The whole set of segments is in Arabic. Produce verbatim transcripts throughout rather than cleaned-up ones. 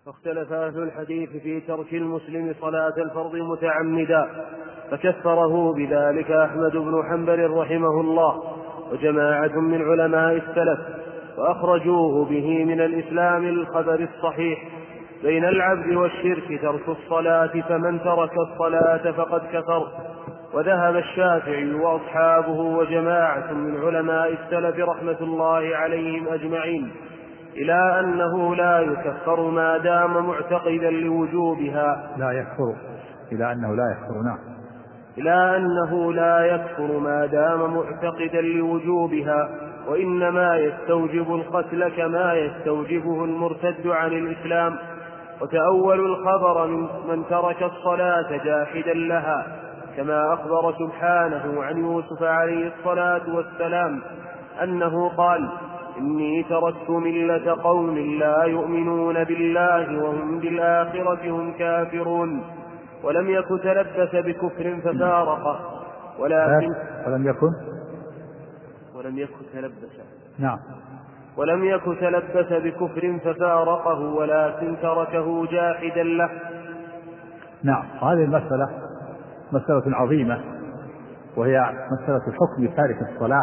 فاختلف أهل الحديث في ترك المسلم صلاة الفرض متعمدا، فكفره بذلك أحمد بن حنبل رحمه الله وجماعة من علماء السلف، وأخرجوه به من الإسلام للخبر الصحيح: بين العبد والشرك ترك الصلاة، فمن ترك الصلاة فقد كفر. وذهب الشافعي وأصحابه وجماعة من علماء السلف رحمة الله عليهم أجمعين إلى أنه لا يكفر ما دام معتقدا لوجوبها. لا يكفر إلى أنه لا يكفر نعم إلى أنه لا يكفر ما دام معتقدا لوجوبها، وإنما يستوجب القتل كما يستوجبه المرتد عن الإسلام. وتأول الخبر من من ترك الصلاة جاحدا لها، كما أخبر سبحانه عن يوسف عليه الصلاة والسلام أنه قال: إني تركت ملة قوم لا يؤمنون بالله وهم بالآخرة هم كافرون. ولم يكن تلبس بكفر ففارقه، ولكن ولم يكن ولم يكن تلبس نعم ولم يكن تلبس بكفر ففارقه، ولكن تركه جاحدا له. نعم. هذه المسألة مسألة عظيمة، وهي مسألة الحكم بتارك الصلاة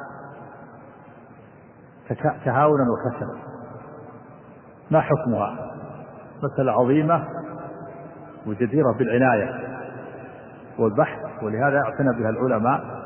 تهاونا وكسلا. ما حكمها؟ مسألة عظيمة وجديرة بالعناية والبحث، ولهذا اعتنى بها العلماء.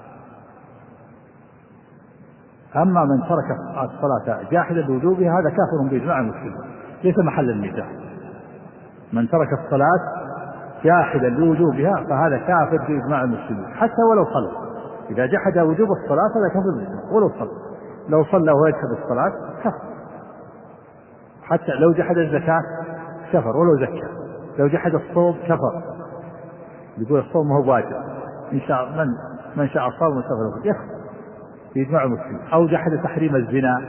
أما من ترك الصلاة جاحدا لوجوبها هذا كافر بإجماع المسلمين، ليس محل النزاع. من ترك الصلاة جاحدا لوجوبها فهذا كافر بإجماع المسلمين حتى ولو صلى. إذا جحد وجوب الصلاة فهذا كافر بإجماع ولو صلى. لو صلى وهو يجحد الصلاة كفر. حتى لو جحد الزكاة كفر ولو زكى. لو جحد الصوم كفر. يقول الصوم هو واجب، إن شاء من من شاء صام ومن شاء يكفر بإجماع المسلمين. أو جحد تحريم الزنا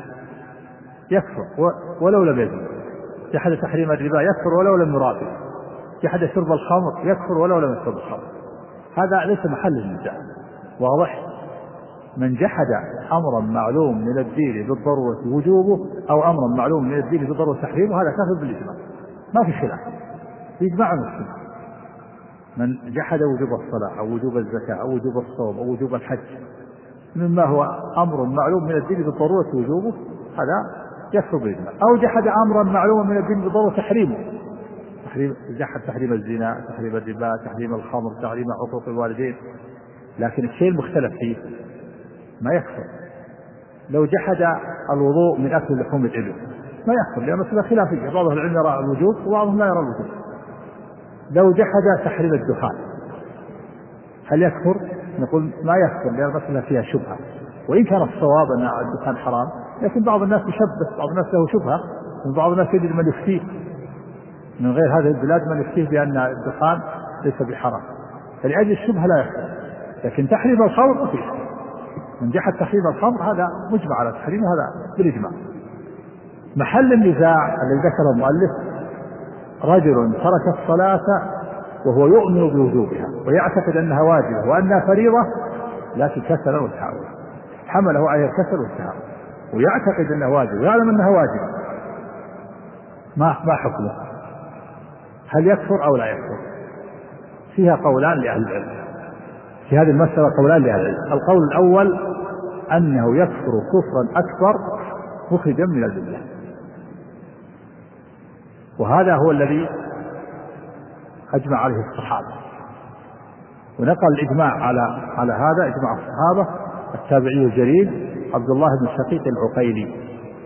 يكفر ولو لم يزن. جحد تحريم الربا يكفر ولو لم يرابي. جحد شرب الخمر يكفر ولو لم يشرب الخمر. هذا ليس محل النزاع، واضح. من جحد أمرا معلوم من الدين بالضرورة وجوبه أو أمرا معلوم من الدين بالضرورة تحريمه هذا كافر بالإجماع، ما في خلاف بإجماع المسلمين. من جحد وجوب الصلاة أو وجوب الزكاة أو وجوب الصوم أو وجوب الحج مما هو أمر معلوم من الدين بالضرورة وجوبه هذا يكفر بالإجماع. أو جحد أمرا معلوما من الدين بالضرورة تحريمه، تحريم جحد تحريم الزنا، تحريم الربا، تحريم الخمر، تحريم عقوق الوالدين. لكن الشيء المختلف فيه ما يكفر. لو جحد الوضوء من أكل لحوم الإبل ما يكفر، لأن مسألة خلافية، بعض العلم يرى الوجوب وبعضهم لا يرى الوجوب. لو جحد تحريم الدخان هل يكفر؟ نقول ما يكفر، لأن المسألة فيها شبهة. وإن كان الصواب أن الدخان حرام، لكن بعض الناس يشبه، بعض الناس له شبهة، وبعض الناس يجد من يفتيه من غير هذه البلاد من يفتيه بأن الدخان ليس بحرام، فلأجل الشبهة لا يكفر. لكن تحريم الخمر فيه، من جحد تحريم الخمر هذا مجمع على تحريمه هذا بالإجماع. محل النزاع الذي ذكره المؤلف: رجل ترك الصلاة وهو يؤمن بوجوبها ويعتقد أنها واجبة وأنها فريضة، لكن كسل وتهاون، حمله على الكسل والتهاون، ويعتقد أنها واجبة ويعلم أنها واجبة. ما ما حكمه؟ هل يكفر أو لا يكفر؟ فيها قولان لأهل العلم في هذه المسألة، قولان لأهل العلم. القول الأول أنه يكفر كفرا أكبر مخرجا من الملة، وهذا هو الذي أجمع عليه الصحابة. ونقل الإجماع على على هذا إجماع الصحابة التابعي الجليل عبد الله بن شقيق العقيلي،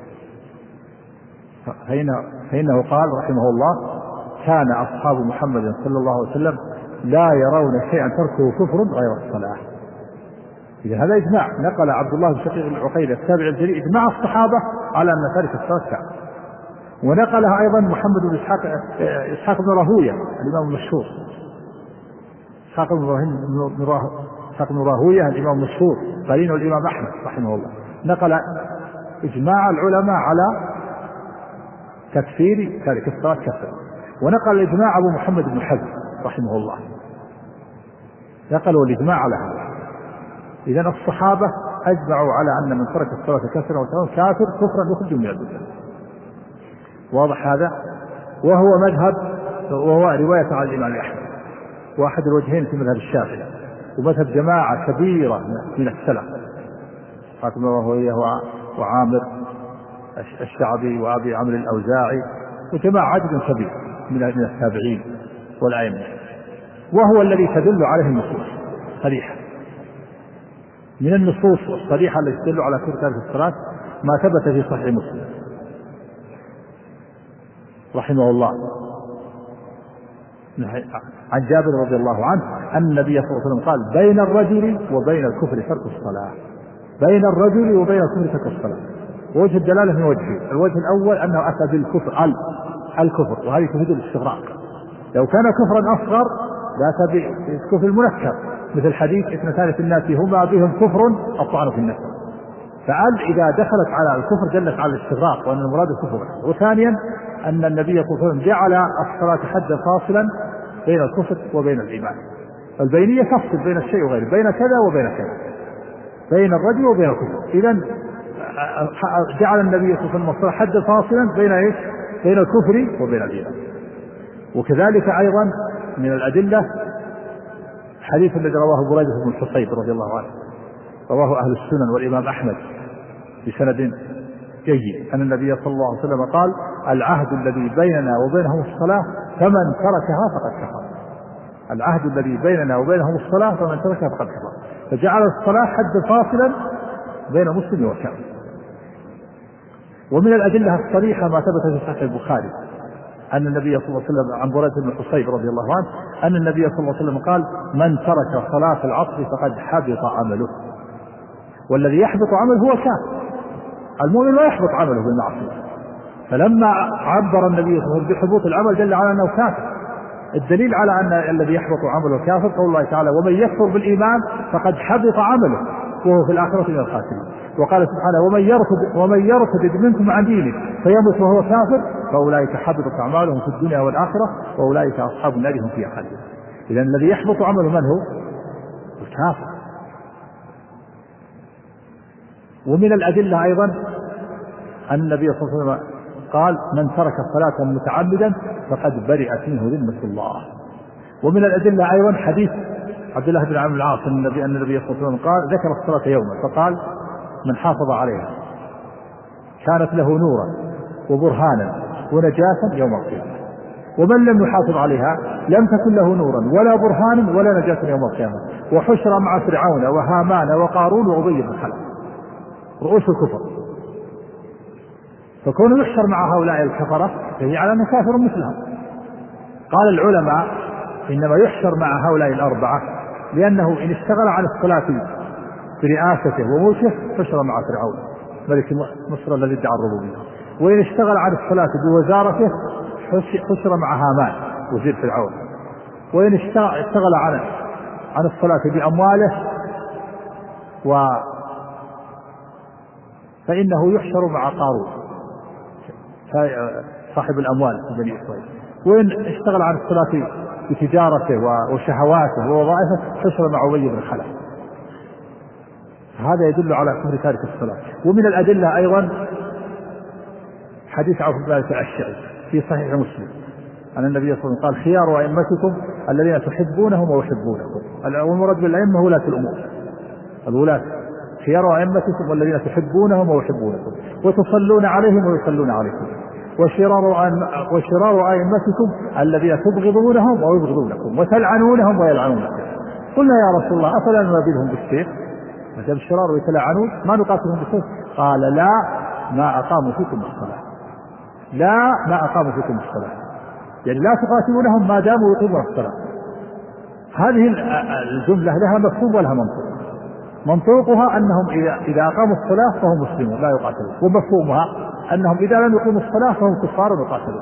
فإنه قال رحمه الله: كان أصحاب محمد صلى الله عليه وسلم لا يرون شيئا تركه كفر غير الصلاة. إذا هذا إجماع. نقل عبد الله بن شقيق العقيلي التابعي الجليل إجماع الصحابة على أن تارك الصلاة كافر. ونقلها أيضا محمد بن إسحاق إسحاق بن راهوية الإمام المشهور، إسحاق بن راهوية الإمام المشهور قرين الإمام أحمد رحمه الله، نقل إجماع العلماء على تكفير تارك الصلاة كفر. ونقل الإجماع أبو محمد بن حزم رحمه الله، نقلوا الإجماع على هذا. إذن الصحابة أجمعوا على أن من ترك الصلاة كفر وتهاون كافر كفرا يخرج من الملة. واضح هذا؟ وهو مذهب وهو رواية عن الإمام أحمد، واحد الوجهين في مذهب الشافعي، ومذهب جماعة كبيرة من السلف حاتم وهو وعامر الشعبي وأبي عمرو الأوزاعي وجماعة عدد كبير من التابعين والأئمة، وهو الذي تدل عليه النصوص صريحة. من النصوص الصريحة التي تدل على كفر تارك الصلاة ما ثبت في صحيح مسلم رحمه الله عن جابر رضي الله عنه أن النبي صلى الله عليه وسلم قال: بين الرجل وبين الكفر ترك الصلاة. بين الرجل وبين الكفر ترك الصلاة. ووجه الدلالة من وجهين: الوجه الأول أنه أتى بالكفر ال الكفر، وهذه تفيد الاستغراق. لو كان كفرا أصغر لأتى بالكفر المنكر، مثل حديث اثنتان في الناس هما بهم كفر الطعن في النسب. فال إذا دخلت على الكفر دلت على الاستغراق وأن المراد الكفر. وثانيا أن النبي صلى الله عليه وسلم جعل الصلاة حدا فاصلا بين الكفر وبين الإيمان. البينية تفصل بين الشيء وغيره، بين كذا وبين كذا، بين الرجل وبين الكفر. إذن جعل النبي صلى الله عليه وسلم الصلاة حدا فاصلا بين ايش؟ بين الكفر وبين الإيمان. وكذلك أيضا من الأدلة حديث الذي رواه بريدة بن الحصيب رضي الله عنه، رواه أهل السنن والإمام أحمد بسند جيد، أن النبي صلى الله عليه وسلم قال: العهد الذي بيننا وبينهم الصلاة فمن تركها فقد كفر. العهد الذي بيننا وبينهم الصلاة فمن تركها فقد كفر. فجعل الصلاة حد فاصلا بين مسلم وكافر. ومن الأدلة الصريحة ما ثبت في صحيح البخاري أن النبي صلى الله عليه وسلم عن بريدة بن الحصيب رضي الله عنه أن النبي صلى الله عليه وسلم قال: من ترك صلاة العصر فقد حبط عمله. والذي يحبط عمله هو كافر. المؤمن لا يحبط عمله بالمعصية. فلما عبر النبي صلى الله عليه وسلم بحبوط العمل دل على أنه كافر. الدليل على أن الذي يحبط عمله كافر قول الله تعالى: ومن يكفر بالإيمان فقد حبط عمله وهو في الآخرة من الخاسرين. وقال سبحانه: ومن يرتد ومن يرتد منكم عن دينه فيمت وهو كافر فأولئك حبطت أعمالهم في الدنيا والآخرة وأولئك أصحاب النار هم فيها خالدون. إذن الذي يحبط عمله من هو؟ الكافر. ومن الأدلة أيضا أن النبي صلى الله عليه وسلم قال: من ترك صلاة متعمدا فقد برئت منه ذمة الله. ومن الأدلة أيضا حديث عبد الله بن عمرو العاص أن النبي أن النبي صلى الله عليه وسلم قال: ذكر الصلاة يوما فقال: من حافظ عليها كانت له نورا وبرهانا ونجاة يوم القيامة، ومن لم يحافظ عليها لم تكن له نورا ولا برهانا ولا نجاة يوم القيامة، وحشر مع فرعون وهامان وقارون وأبي بن خلف رؤوس الكفر. فكونه يحشر مع هؤلاء الكفرة فهي على أنه كافر مثلهم. قال العلماء: إنما يحشر مع هؤلاء الأربعة لأنه إن اشتغل عن الصلاة برئاسته وملكه حشر مع فرعون ملك مصر الذي ادعى الربوبية، وإن اشتغل عن الصلاة بوزارته حشر مع هامان وزير فرعون، وإن اشتغل عن عن الصلاة بأمواله و فإنه يحشر مع قارون صاحب الأموال في بني إسرائيل، وإن اشتغل عن الصلاة بتجارته وشهواته ووظائفه حشر مع أبي بن خلف. هذا يدل على كفر تارك الصلاة. ومن الأدلة أيضا حديث عوف بن مالك الأشعري في صحيح مسلم أن النبي صلى الله عليه وسلم قال: خيار أئمتكم الذين تحبونهم ويحبونكم. والمراد بالأئمة ولاة الأمور، الولاة. خيار أئمتكم الذين تحبونهم ويحبونكم وتصلون عليهم ويصلون عليكم، وشرار وشرار أئمتكم الذين تبغضونهم ويبغضونكم وتلعنونهم ويلعنونكم. قلنا: يا رسول الله أفلا ننابذهم بالسيف؟ مثل الشرار ويتلعنون ما نقاتلهم بالسيف؟ قال: لا، ما أقاموا فيكم الصلاة. لا، ما أقاموا فيكم الصلاة، يعني لا تقاتلونهم ما داموا يقيمون الصلاة. هذه الجملة لها مفهوم ولها منطوق. منطوقها أنهم إذا أقاموا الصلاة فهم مسلمون لا يقاتلون، ومفهومها أنهم إذا لم يقيموا الصلاة فهم كفار يقاتلون.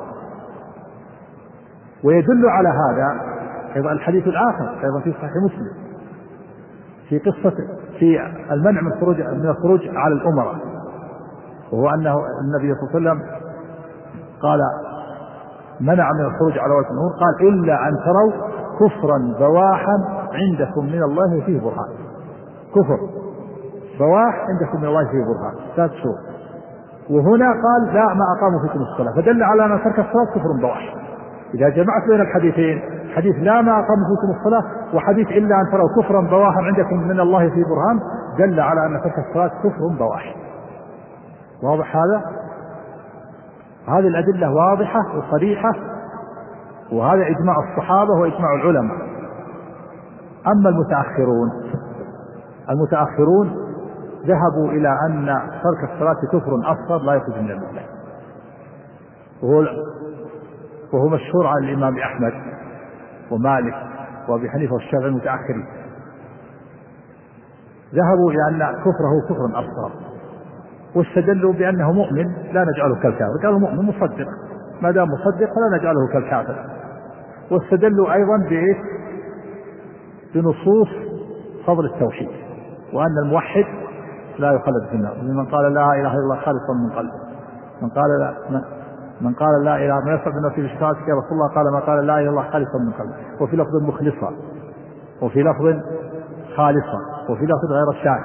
ويدل على هذا أيضا الحديث الآخر أيضا في صحيح مسلم في قصة في المنع من الخروج من الخروج على الأمراء، وهو أنه النبي صلى الله عليه وسلم قال: منع من الخروج على وجه الأمور، قال: إلا أن تروا كفرا بواحا عندكم من الله فيه برهان. كفر بواح عندكم من الله فيه برهان، ثلاث شهور. وهنا قال لا ما أقاموا فيكم الصلاة، فدل على أن ترك الصلاة كفر بواح. إذا جمعت بين الحديثين، حديث لا ما أقاموا فيكم الصلاة وحديث إلا أن تروا كفرا بواحا عندكم من الله في برهان، دل على أن ترك الصلاة كفر بواح. واضح هذا؟ هذه الأدلة واضحة وصريحة، وهذا إجماع الصحابة وإجماع العلماء. أما المتأخرون المتأخرون ذهبوا إلى أن ترك الصلاة كفر أصغر لا يخرج من الملة، وهو وهو مشهور عن الإمام أحمد ومالك وأبي حنيفة والشافعي المتأخرين. ذهبوا إلى أن كفره كفر أصغر، واستدلوا بأنه مؤمن لا نجعله كالكافر، قالوا مؤمن مصدق، ما دام مصدق فلا نجعله كالكافر. واستدلوا أيضا بإيه؟ بنصوص فضل التوحيد، وأن الموحد لا يخلد في النار، من قال لا إله إلا الله خالصا من قلبه، من قال لا من قال لا إله ما يصعب الناس في شفاعتك يا رسول الله، قال ما قال لا إله إلا الله خالصا من قلبه، وفي لفظ مخلصا، وفي لفظ خالصا، وفي لفظ غير الشاك.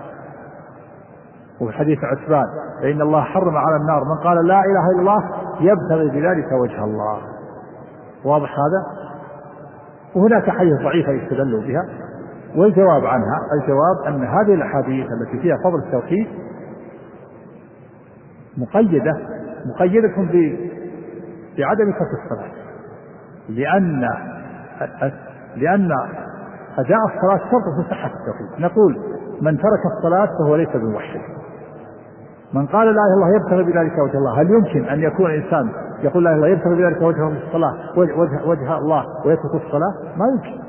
وفي حديث عثمان فإن الله حرم على النار من قال لا إله إلا الله يبتغي بذلك وجه الله. واضح هذا؟ وهناك حديث ضعيفة يستدلوا بها، والجواب عنها الجواب أن هذه الأحاديث التي فيها فضل التوحيد مقيدة مقيدة بعدم ترك الصلاة، لأن لأن أداء الصلاة شرط في صحة التوحيد. نقول من ترك الصلاة فهو ليس بموحد. من قال لا إله إلا الله يبتغي بذلك وجه الله، هل يمكن أن يكون إنسان يقول لا إله إلا الله يبتغي بذلك وجه الصلاة وجه, وجه الله ويترك الصلاة؟ ما يمكن.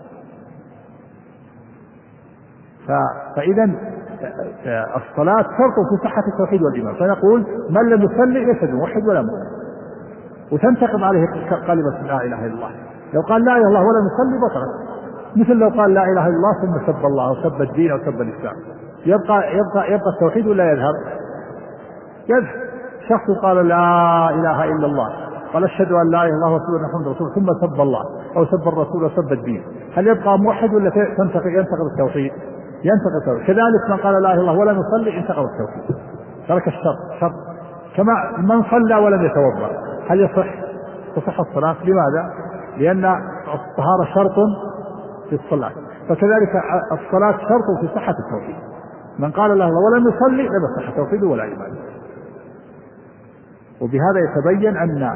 فإذا الصلاة شرط في صحة التوحيد والإيمان، فنقول من لم يصلي ليس بموحد ولا مؤمن، وتنتقض عليه كلمة لا إله إلا الله. لو قال لا إله إلا الله ولم يصلي بطلت، مثل لو قال لا إله إلا الله ثم سب الله وسب الدين وسب الإسلام، يبقى يبقى يبقى التوحيد ولا يذهب؟ يذهب. شخص قال لا إله إلا الله، قال أشهد أن لا إله إلا الله ورسول محمد رسول، ثم سب الله أو سب الرسول وسب الدين، هل يبقى موحد ولا تنتقض ينتقض التوحيد؟ ينتقض التوحيد. كذلك من قال لا إله إلا الله ولم يصلي انتقض التوحيد، ترك الشرط شرط. كما من صلى ولم يتوضأ هل يصح تصح الصلاة؟ لماذا؟ لأن الطهارة شرط في الصلاة، فكذلك الصلاة شرط في صحة التوحيد. من قال لا إله إلا الله ولم يصلي لم يصح توحيده ولا إيمانه. وبهذا يتبين أن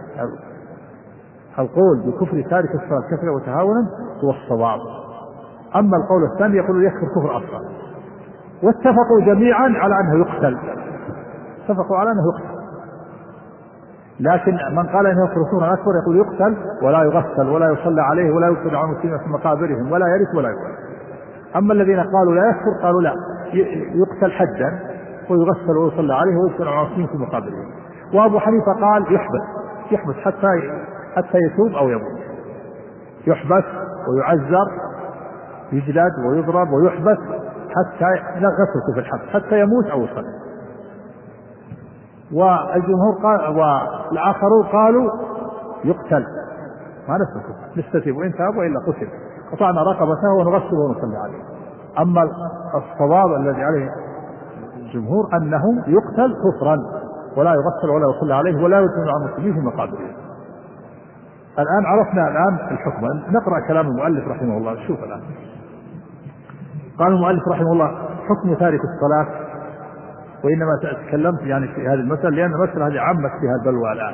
القول بكفر تارك الصلاة كفرا وتهاونا هو الصواب. أما القول الثاني يقول يكفر كفر أصغر، واتفقوا جميعا على أنه يقتل، اتفقوا على أنه يقتل. لكن من قال أنه يكفر كفرا أكبر يقول يقتل ولا يغسل ولا يصلى عليه ولا يدفن عن المسلمين في مقابرهم ولا يرث ولا يقتل. أما الذين قالوا لا يكفر قالوا لا، يقتل حدا ويغسل ويصلى عليه ويدفن عن المسلمين في مقابرهم. وأبو حنيفة قال يحبس يحبس حتى حتى يتوب أو يموت، يحبس ويعذر، يجلد ويضرب ويحبس حتى يغسل في الحبس حتى يموت أو يصلي. والجمهور قال والآخرون قالوا يقتل، ما نسلك نستتيب وإن تاب وإلا قتل، قطعنا رقبته ونغسله ونصلي عليه. أما الصواب الذي عليه الجمهور أنه يقتل كفرا ولا يغسل ولا يصلى عليه ولا يدفن عن المسلمين في مقابرهم. الآن عرفنا الآن الحكم، نقرأ كلام المؤلف رحمه الله. شوف الآن قال المؤلف رحمه الله حكم تارك الصلاة، وإنما تكلمت يعني في هذه المسألة لأن المسألة هذه عمت فيها البلوى الآن.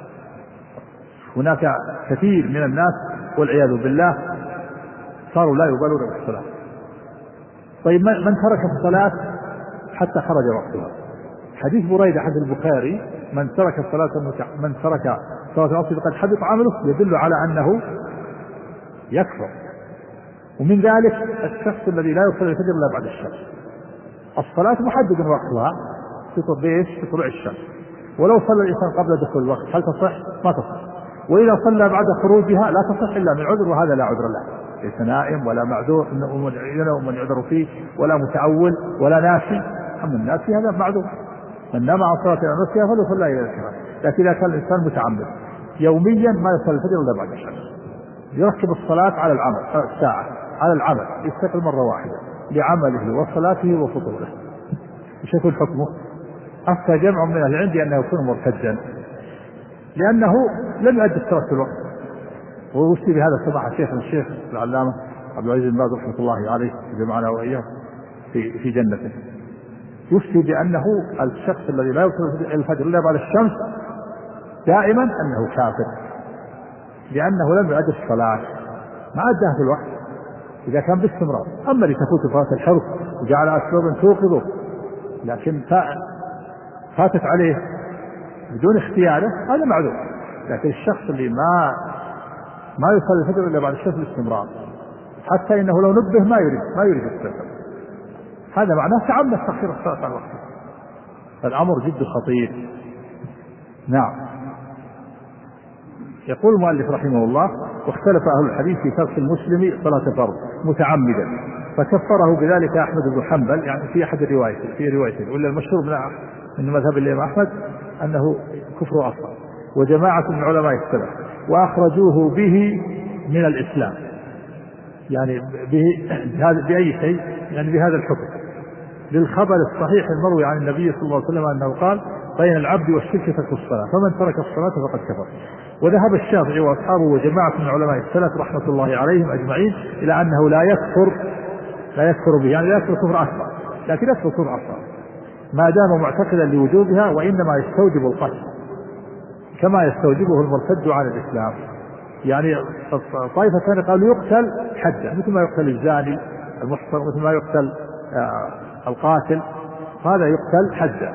هناك كثير من الناس والعياذ بالله صاروا لا يبالون بالصلاة. طيب من ترك الصلاة حتى خرج وقتها؟ حديث بريدة حديث البخاري من ترك الصلاة من ترك صلاة العصر فقد حبط عمله، يدل على أنه يكفر. ومن ذلك الشخص الذي لا يصلي الفجر إلا بعد الشمس. الصلاة محدد وقتها في طلوع الشمس، ولو صلى الإنسان قبل دخول الوقت هل تصح؟ ما تصح. وإذا صلى بعد خروجها لا تصح إلا من عذر، وهذا لا عذر له، ليس نائم ولا معذور من يعذر فيه ولا متأول ولا ناسي. أما الناسي هذا معذور، من نام عن صلاة نفسها فليصلى إلى الكرام. لكن إذا كان الإنسان متعمد يوميا ما يصلي الفجر إلا بعد الشمس، يركب الصلاة على العمل الساعة على العمل، يستقل مرة واحدة لعمله وصلاته وفطوره، ايش يكون حكمه؟ أفتى جمع من أهل العلم أنه يكون مرتدا لأنه لم يؤدي الصلاة في الوقت. ووصي بهذا سماحة الشيخ الشيخ العلامة عبد العزيز بن باز رحمة الله عليه جمعنا وإياه في في جنته، يفتي بأنه الشخص الذي لا يوصل الفجر إلا بعد الشمس دائما أنه كافر، لأنه لم يؤدي الصلاة ما أداها في الوقت إذا كان باستمرار. أما اللي تفوت صلاة الحرص وجعل أسبابا توقظه لكن فاتت عليه بدون اختياره هذا معذور. لكن الشخص اللي ما ما يصلي الفجر إلا بعد الشمس باستمرار حتى إنه لو نبه ما يريد ما يريد الفجر، هذا معناه تعمد تأخير الصلاة عن وقتها. فالأمر جد خطير. نعم. يقول المؤلف رحمه الله: واختلف أهل الحديث في ترك المسلم صلاة فرض متعمدا فكفره بذلك أحمد بن حنبل، يعني في أحد الروايات في روايته، ولا المشهور من مذهب الإمام أحمد أنه كفر أصغر، وجماعة من علماء السلف وأخرجوه به من الإسلام، يعني به بأي شيء، يعني بهذا الحكم للخبر الصحيح المروي عن النبي صلى الله عليه وسلم أنه قال: بين العبد والشرك ترك الصلاة، فمن ترك الصلاة فقد كفر. وذهب الشافعي وأصحابه وجماعة من علماء السلف رحمة الله عليهم أجمعين إلى أنه لا يكفر لا يكفر به، يعني لا يكفر كفر أكبر، لكن يكفر كفر أصغر ما دام معتقدا لوجوبها، وإنما يستوجب القتل كما يستوجبه المرتد عن الإسلام. يعني طائفة ثانية قالوا يقتل حدا مثل ما يقتل الزاني المحصن، مثل ما يقتل آه القاتل، هذا يقتل حدا.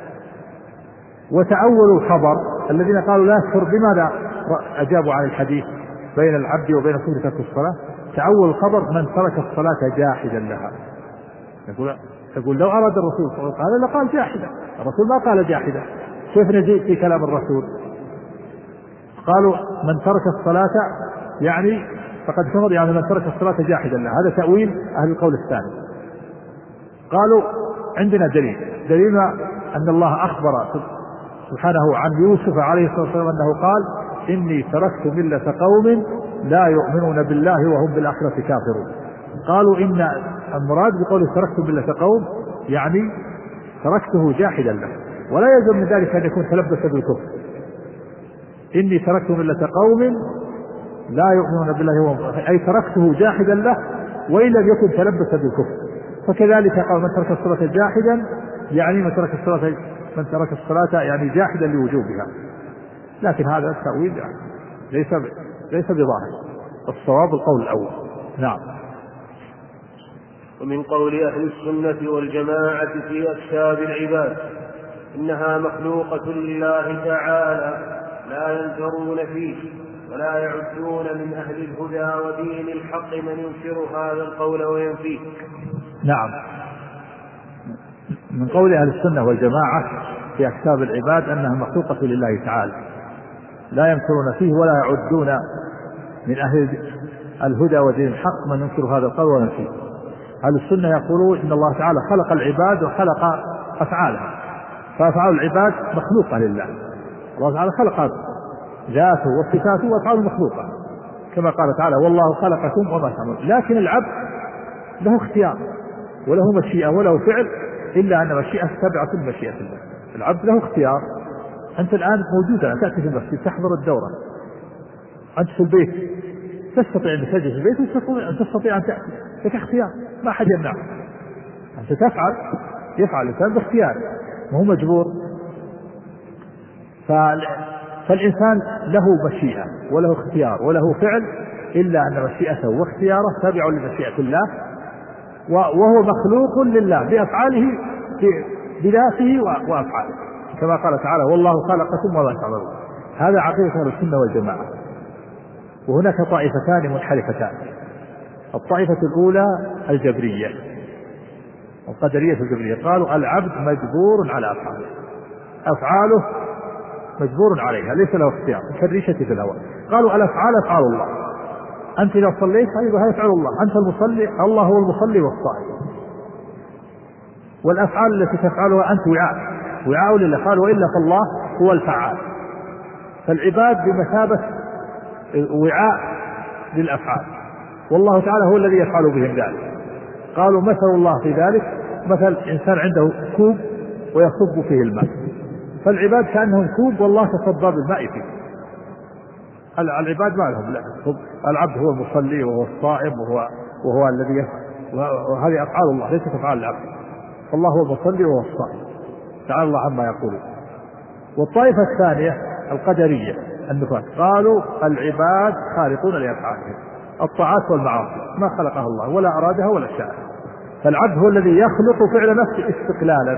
وتأولوا الخبر الذين قالوا لا يكفر، بماذا أجابوا عن الحديث بين العبد وبين كفر ترك الصلاة؟ تأول الخبر: من ترك الصلاة جاحدا لها. يقول يقول لو أراد الرسول صلى الله عليه وسلم قال لقال جاحدا، الرسول ما قال جاحدا، كيف نجيء في كلام الرسول؟ قالوا من ترك الصلاة يعني فقد كفر، يعني من ترك الصلاة جاحدا لها، هذا تأويل أهل القول الثاني. قالوا عندنا دليل دليلنا أن الله أخبر سبحانه عن يوسف عليه الصلاة والسلام أنه قال: إني تركت ملة قوم لا يؤمنون بالله وهم بالآخرة كافرون. قالوا إن المراد بقوله تركت ملة قوم يعني تركته جاحدا له، ولا يلزم من ذلك أن يكون تلبس بالكفر. إني تركت ملة قوم لا يؤمنون بالله وهم، أي تركته جاحدا له وإن لم يكن تلبس بالكفر. فكذلك قال: من ترك الصلاة جاحدا يعني من ترك الصلاة من ترك الصلاة يعني جاحدا لوجوبها. لكن هذا التأويل يعني ليس ليس بظاهر، الصواب القول الأول. نعم. ومن قول أهل السنة والجماعة في أكتاب العباد إنها مخلوقة لله تعالى لا ينكرون فيه ولا يعدون من أهل الهدى ودين الحق من ينكر هذا القول وينفيه. نعم. من قول أهل السنة والجماعة في أكتاب العباد أنها مخلوقة لله تعالى لا ينكرون فيه ولا يعدون من أهل الهدى ودين الحق من ينكر هذا القول وينفيه. أهل السنة يقولون إن الله تعالى خلق العباد وخلق أفعالها، فأفعال العباد مخلوقة لله. الله تعالى خلق ذاته وصفاته وأفعاله مخلوقة كما قال تعالى: والله خلقكم وما تعملون. لكن العبد له اختيار وله مشيئة وله فعل، إلا أن مشيئة تابعة لمشيئة الله. العبد له اختيار. أنت الآن موجودة تأتي في المسجد تحضر الدورة، أنت في البيت تستطيع أن تجلس في البيت وتستطيع تستطيع أن تأتي، لك اختيار ما أحد يمنعك، أنت تفعل يفعل الإنسان باختياره ما هو مجبور. فالإنسان له مشيئة وله اختيار وله فعل، إلا أن مشيئته واختياره تابع لمشيئة الله، وهو مخلوق لله بأفعاله بذاته وأفعاله كما قال تعالى: والله خلقكم وما تعملون. هذا عقيدة أهل السنة والجماعة. وهناك طائفتان منحرفتان: الطائفة الأولى الجبرية، القدرية الجبرية، قالوا العبد مجبور على أفعاله، أفعاله مجبور عليها ليس له اختيار كالريشة في الهواء. قالوا الأفعال أفعال الله، أنت إذا صليت أيضا يفعل الله، أنت المصلي الله هو المصلي والصائم، والأفعال التي تفعلها أنت وعاء وعاء لله. قال: وإلا فالله هو الفعال. فالعباد بمثابة وعاء للأفعال، والله تعالى هو الذي يفعل بهم ذلك. قالوا مثل الله في ذلك مثل إنسان عنده كوب ويصب فيه الماء، فالعباد كأنهم كوب والله تصبى بالماء فيه. العباد ما لهم، لا، العبد هو المصلي وهو الصائم وهو, وهو الذي يفعل، وهذه أفعال الله ليست أفعال العبد، فالله هو المصلي وهو الصائم، تعالى الله عما يقولون. والطائفة الثانية القدرية النفاة قالوا العباد خالقون لأفعالهم، الطاعات والمعاصي ما خلقها الله ولا أرادها ولا شاءها، فالعبد هو الذي يخلق فعل نفسه استقلالا.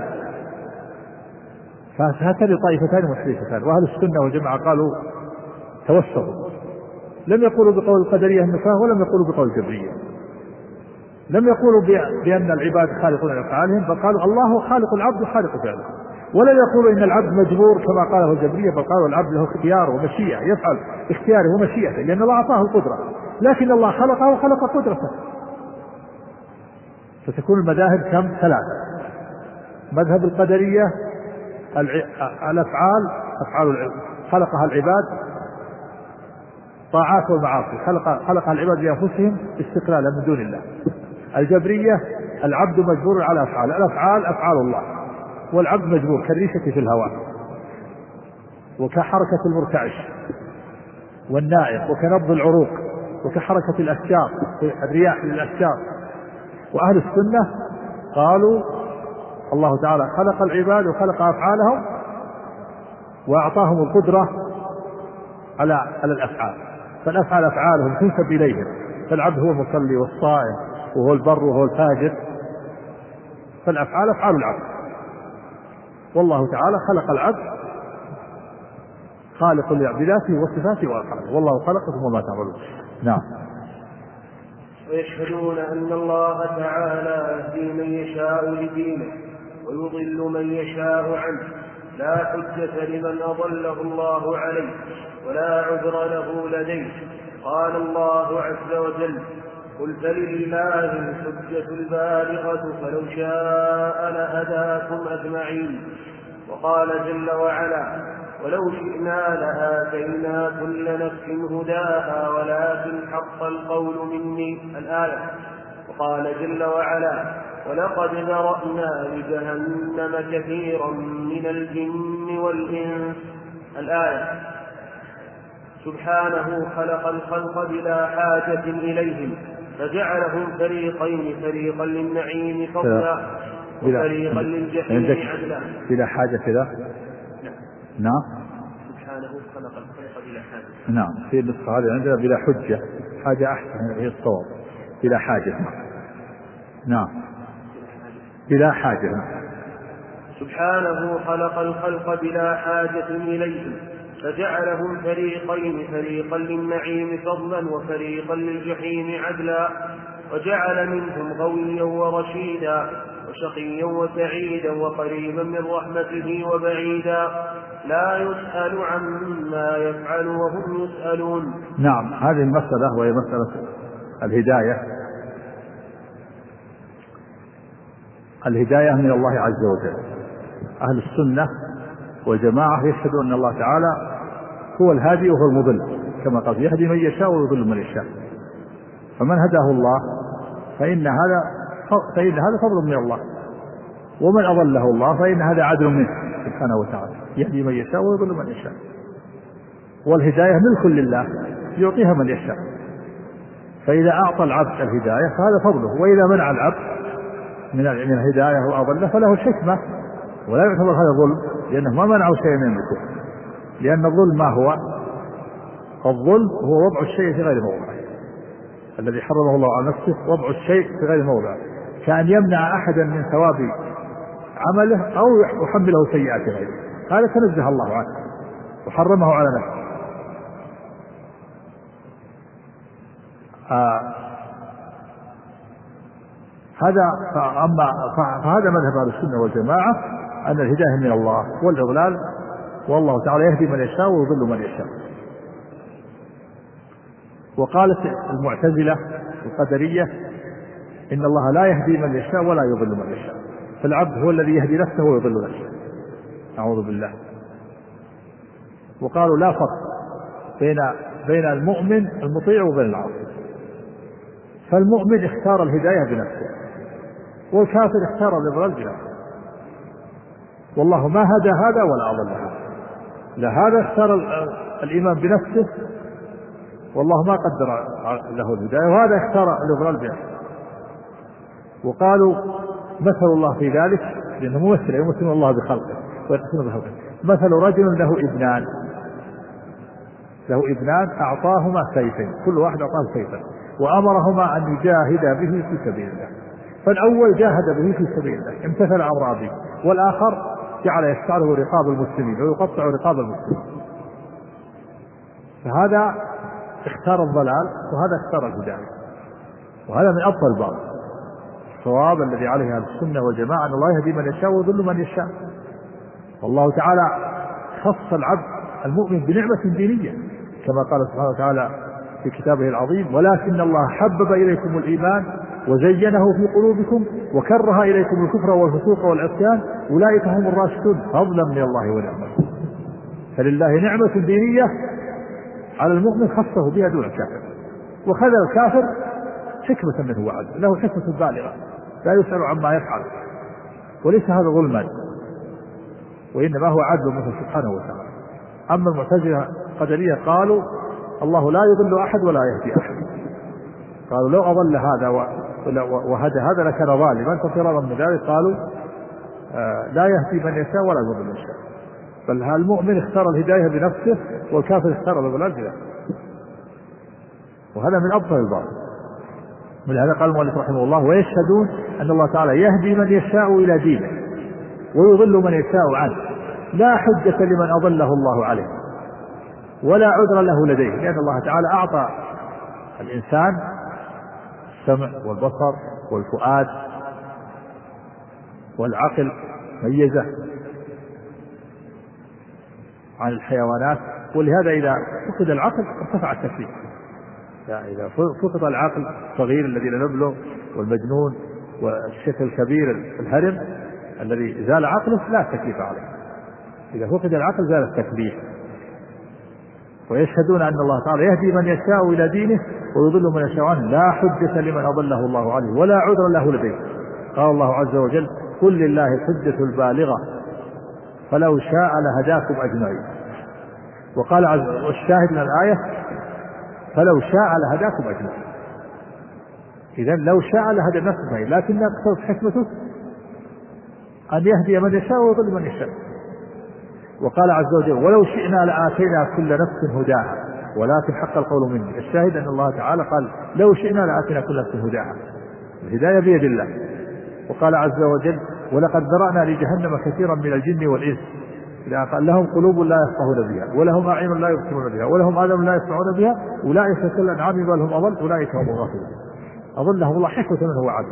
فهاتان طائفتان مختلفتان، وأهل السنة والجماعة قالوا توسطوا، لم يقولوا بقول القدرية النفاة ولم يقولوا بقول الجبرية، لم يقولوا بأن العباد خالقون لأفعالهم، بل قالوا الله خالق العبد وخالق فعله، ولم يقولوا إن العبد مجبور كما قاله الجبرية، بل قالوا العبد له اختيار ومشيئة، يفعل اختياره ومشيئته لأن الله أعطاه القدرة، لكن الله خلقه وخلق قدرته. فتكون المذاهب كم؟ ثلاثة. مذهب القدرية الأفعال أفعال خلقها العباد، طاعات ومعاصي خلق خلقها العباد لأنفسهم استقلالا من دون الله. الجبرية العبد مجبور على أفعال، الأفعال أفعال الله، والعبد مجبور كالريشة في الهواء وكحركة المرتعش والنائم وكنبض العروق وكحركة الأشجار الرياح للأشجار. وأهل السنة قالوا الله تعالى خلق العباد وخلق أفعالهم وأعطاهم القدرة على على الأفعال، فالأفعال أفعالهم تنسب إليهم، فالعبد هو المصلي والصائم وهو البر وهو الفاجر، فالأفعال أفعال العبد، والله تعالى خلق العبد خالق بذاته وصفاته وأفعاله، والله خلقكم وما تعملون. نعم. ويشهدون أن الله تعالى يهدي من يشاء لدينه ويضل من يشاء عنه، لا حجة لمن أضله الله عليه ولا عذر له لديه. قال الله عز وجل: قل فلله الحجة البالغة فلو شاء لهداكم أجمعين. وقال جل وعلا: ولو شئنا لآتينا كل نفس هداها ولكن حق القول مني. الآية. وقال جل وعلا: ولقد ذرأنا لجهنم كثيرا من الجن والإنس. الآية. سبحانه خلق الخلق بلا حاجة إليهم فجعلهم فريقين، فريقا للنعيم فضلا وفريقا للجحيم عدلا. بلا حاجة كذا. نعم. سبحانه خلق الخلق بلا حاجة. نعم، في النسخة هذه عندنا بلا حجة، حاجة أحسن هي الصواب، بلا حاجة. نعم، بلا حاجة. سبحانه خلق الخلق بلا حاجة إليهم فجعلهم فريقين، فريقا للنعيم فضلا وفريقا للجحيم عدلا، وجعل منهم غويا ورشيدا وشقيا وسعيدا وقريبا من رحمته وبعيدا، لا يسأل عما يفعل وهم يسألون. نعم، هذه المسألة وهي مسألة الهداية. الهداية من الله عز وجل. أهل السنة والجماعة يشهدون أن الله تعالى هو الهادي وهو المضل، كما قال: يهدي من يشاء ويضل من يشاء. فمن هداه الله فإن هذا فإن هذا فضل من الله، ومن أضله الله فإن هذا عدل منه سبحانه وتعالى، يهدي من يشاء ويضل من يشاء. والهداية ملك لله يعطيها من يشاء، فإذا أعطى العبد الهداية فهذا فضله، وإذا منع العبد من الهداية وأضله فله الحكمة، ولا يعتبر هذا ظلم، لأنه ما منعه شيء من الملكه. لأن الظلم ما هو؟ الظلم هو وضع الشيء في غير موضعه، الذي حرمه الله على نفسه وضع الشيء في غير موضعه، كأن يمنع أحدا من ثواب عمله أو يحمله سيئات غيره، هذا تنزه الله عنه وحرمه على نفسه. آه هذا فأما فهذا مذهب أهل السنة والجماعة، أن الهداية من الله والإضلال، والله تعالى يهدي من يشاء ويضل من يشاء. وقالت المعتزلة القدرية: إن الله لا يهدي من يشاء ولا يضل من يشاء، فالعبد هو الذي يهدي نفسه ويضل نفسه، أعوذ بالله. وقالوا: لا فرق بين بين المؤمن المطيع وبين العاصي، فالمؤمن اختار الهداية بنفسه، والكافر اختار الإضلال بنفسه. والله ما هدى هذا ولا أضل هذا، لا هذا اختار الإيمان بنفسه والله ما قدر له الهداية، وهذا اختار الإضلال بنفسه. وقالوا مثل الله في ذلك، لأنه ممثل يمثل الله بخلقه ويقسم بخلقه، مثل رجل له ابنان له ابنان أعطاهما سيفين، كل واحد أعطاه سيفا، وأمرهما أن يجاهدا به في سبيل الله. فالأول جاهد به في سبيل الله امتثل أمر أبيه، والآخر جعل يشتعله رقاب المسلمين ويقطع رقاب المسلمين. فهذا اختار الضلال وهذا اختار الهداية، وهذا من أفضل الباب. الصواب الذي عليه السنة والجماعة أن الله يهدي من يشاء ويضل من يشاء. والله تعالى خص العبد المؤمن بنعمة دينية كما قال سبحانه وتعالى في كتابه العظيم: ولكن الله حبب إليكم الإيمان وزينه في قلوبكم وكره إليكم الكفر والفسوق والعصيان أولئك هم الراشدون فضلا من الله ونعمة. فلله نعمة دينية على المؤمن خصه بها دون الكافر، وخذ الكافر حكمة منه وعد، له حكمة بالغة لا يسأل عما يفعل، وليس هذا ظلما وإنما هو عدل منه سبحانه وتعالى. أما المعتزلة القدرية قالوا الله لا يضل أحد ولا يهدي أحد، قالوا لو أضل هذا وهدى هذا لكان ظالما، ففرارا من ذلك قالوا آه لا يهدي من يشاء ولا يضل من يشاء، بل المؤمن اختار الهداية بنفسه والكافر اختار الضلال بنفسه، وهذا من أفضل الباب. ولهذا قال المؤلف رحمه الله: ويشهدون أن الله تعالى يهدي من يشاء إلى دينه ويضل من يشاء عنه، لا حجة لمن أضله الله عليه ولا عذر له لديه، لأن الله تعالى أعطى الإنسان السمع والبصر والفؤاد والعقل، ميزه عن الحيوانات. ولهذا إذا فقد العقل ارتفع التكليف، يعني إذا فقد العقل الصغير الذي لا يبلغ والمجنون والشيخ الكبير الهرم الذي زال عقله لا تكليف عليه، إذا فقد العقل زال التكليف. ويشهدون أن الله تعالى يهدي من يشاء إلى دينه ويضل من يشاء عنه، لا حجة لمن أضله الله عليه ولا عذر له لديه. قال الله عز وجل: قل لله الحجة البالغة فلو شاء لهداكم أجمعين. وقال عز وجل: والشاهد من الآية: فلو شاء لهداكم أجمعين. إذن لو شاء لهدى الناس أجمعين، لكن اقتضت حكمته أن يهدي من يشاء ويضل من يشاء. وقال عز وجل: ولو شئنا لآتينا كل نفس هداها ولكن حق القول مني. الشاهد أن الله تعالى قال: لو شئنا لآتينا كل نفس هداها، الهداية بيد الله. وقال عز وجل: ولقد ذرأنا لجهنم كثيرا من الجن والإنس، قال: لهم قلوب لا يفقهون بها ولهم أعين لا يبصرون بها ولهم آذان لا يسمعون بها أولئك كالأنعام بل هم أضل أولئك هم الغافلون. أضلهم الله حكمة منه وعدل.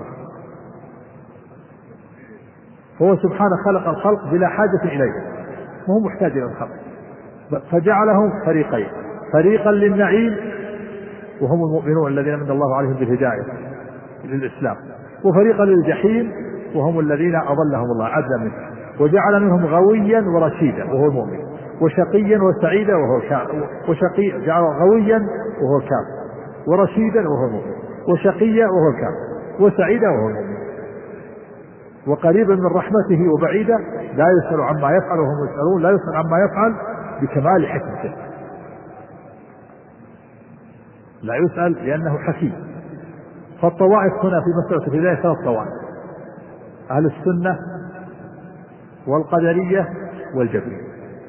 فهو سبحانه خلق الخلق بلا حاجة إليه، وهو محتاج إلى الخلق، فجعلهم فريقين: فريقا للنعيم وهم المؤمنون الذين من الله عليهم بالهداية للإسلام، وفريقا للجحيم وهم الذين أضلهم الله عدلا منه، وجعل منهم غويا ورشيدا وهو المؤمن، وشقيا وسعيدا وهو كافر، وشقي جعل غويا وهو كافر، ورشيدا وهو المؤمن، وشقيا وهو كافر، وسعيدا وهو المؤمن، وقريبا من رحمته وبعيدا لا يسأل عما يفعل وهم يسألون، لا يسأل عما يفعل بكمال حكمته، لا يسأل لأنه حكيم. فالطوائف هنا في مسألة الهداية ثلاث طوائف: أهل السنة والقدرية والجبرية.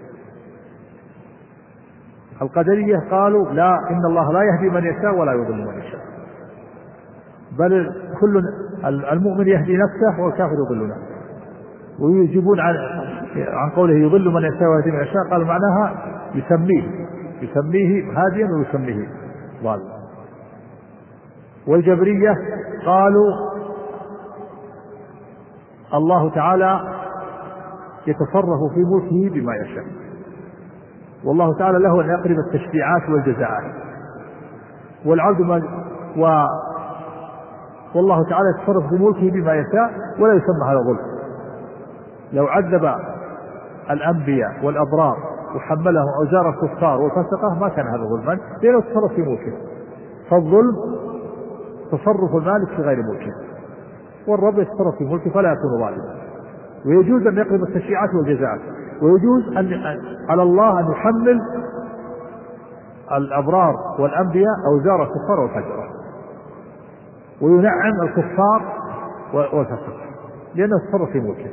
القدرية قالوا: لا، إن الله لا يهدي من يشاء ولا يضل من يشاء، بل كل المؤمن يهدي نفسه والكافر يضل نفسه. ويجيبون عن عن قوله يضل من يشاء ويهدي من يشاء، قالوا معناها يسميه يسميه هاديا ويسميه ضالا. والجبرية قالوا: الله تعالى يتصرف في ملكه بما يشاء، والله تعالى له أن يقرب التشريعات والجزاءات، والعبد ما و والله تعالى يتصرف في ملكه بما يشاء ولا يسمى هذا ظلم. لو عذب الأنبياء والأبرار وحملهم أوزار الكفار والفسقة ما كان هذا ظلما، لأنه يتصرف في ملكه. فالظلم تصرف المالك في غير ملكه، والرب يتصرف في ملكه فلا يكون ظالما. ويجوز أن يقلب التشريعات والجزاءات، ويجوز أن على الله أن يحمل الأبرار والأنبياء أوزار الكفار والفجرة، وينعم الكفار والفسق لأنه تصرف في ملكه.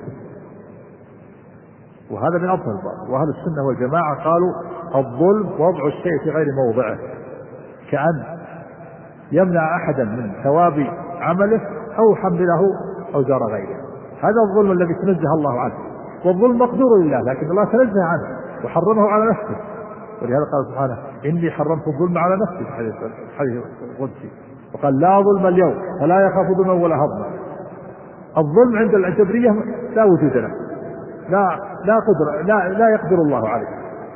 وهذا من أفضل الباب. وأهل السنة والجماعة قالوا الظلم وضع الشيء في غير موضعه، كأن يمنع أحدا من ثواب عمله أو حمله أوزار غيره. هذا الظلم الذي تنزه الله عنه، والظلم مقدور لله لكن الله تنزه عنه وحرمه على نفسه. ولهذا قال سبحانه إني حرمت الظلم على نفسي في حديث القدسي، وقال لا ظلم اليوم فلا يخاف ظلما ولا هضما. الظلم عند الجبرية لا وجود له، لا لا قدر لا لا يقدر الله عليه،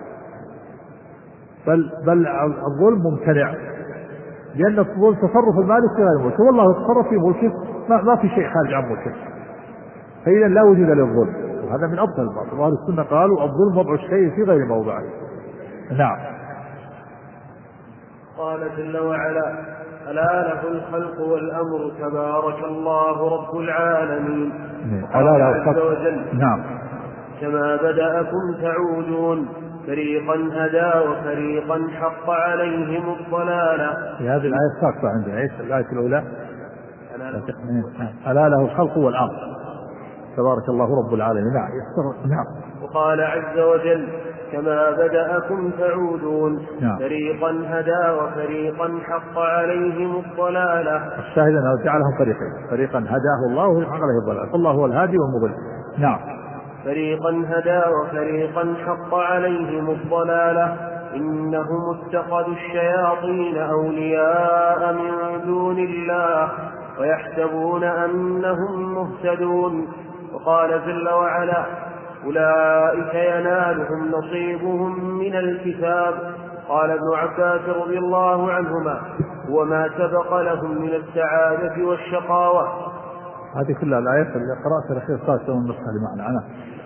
بل بل الظلم ممتنع، لأن الظلم تصرف المالك في غير ملكه، والله يتصرف في ملكه، ما, ما في شيء خارج عن ملكه، فإذا لا وجود للظلم. وهذا من أفضل الباطل. وأهل السنة قالوا الظلم وضع الشيء في غير موضعه. نعم. قال جل وعلا ألا له الخلق والأمر تبارك الله رب العالمين. ألا له الخلق. نعم. كما بدأكم تعودون فريقا هدى وفريقا حق عليهم الضلالة. في هذه الآية السابقة عندنا ايش الآية الأولى؟ ألا له الخلق والأمر تبارك الله رب العالمين. نعم. نعم. وقال عز وجل كما بدأكم تعودون. نعم. فريقا هدى وفريقا حق عليهم الضلالة. الشاهد أنه جعلهم فريقين، فريقا هداه الله وفريقا حق عليه الضلالة، الله هو الهادي والمضل. نعم. فريقا هدى وفريقا حق عليهم الضلالة إنهم اتخذوا الشياطين أولياء من دون الله ويحسبون أنهم مهتدون. وقال جل وعلا أولئك ينالهم نصيبهم من الكتاب. قال ابن عباس رضي الله عنهما وما سبق لهم من السعادة والشقاوة. هذه كلها الآيات اللي قرأتها الأخير صارت من النسخة لمعنى.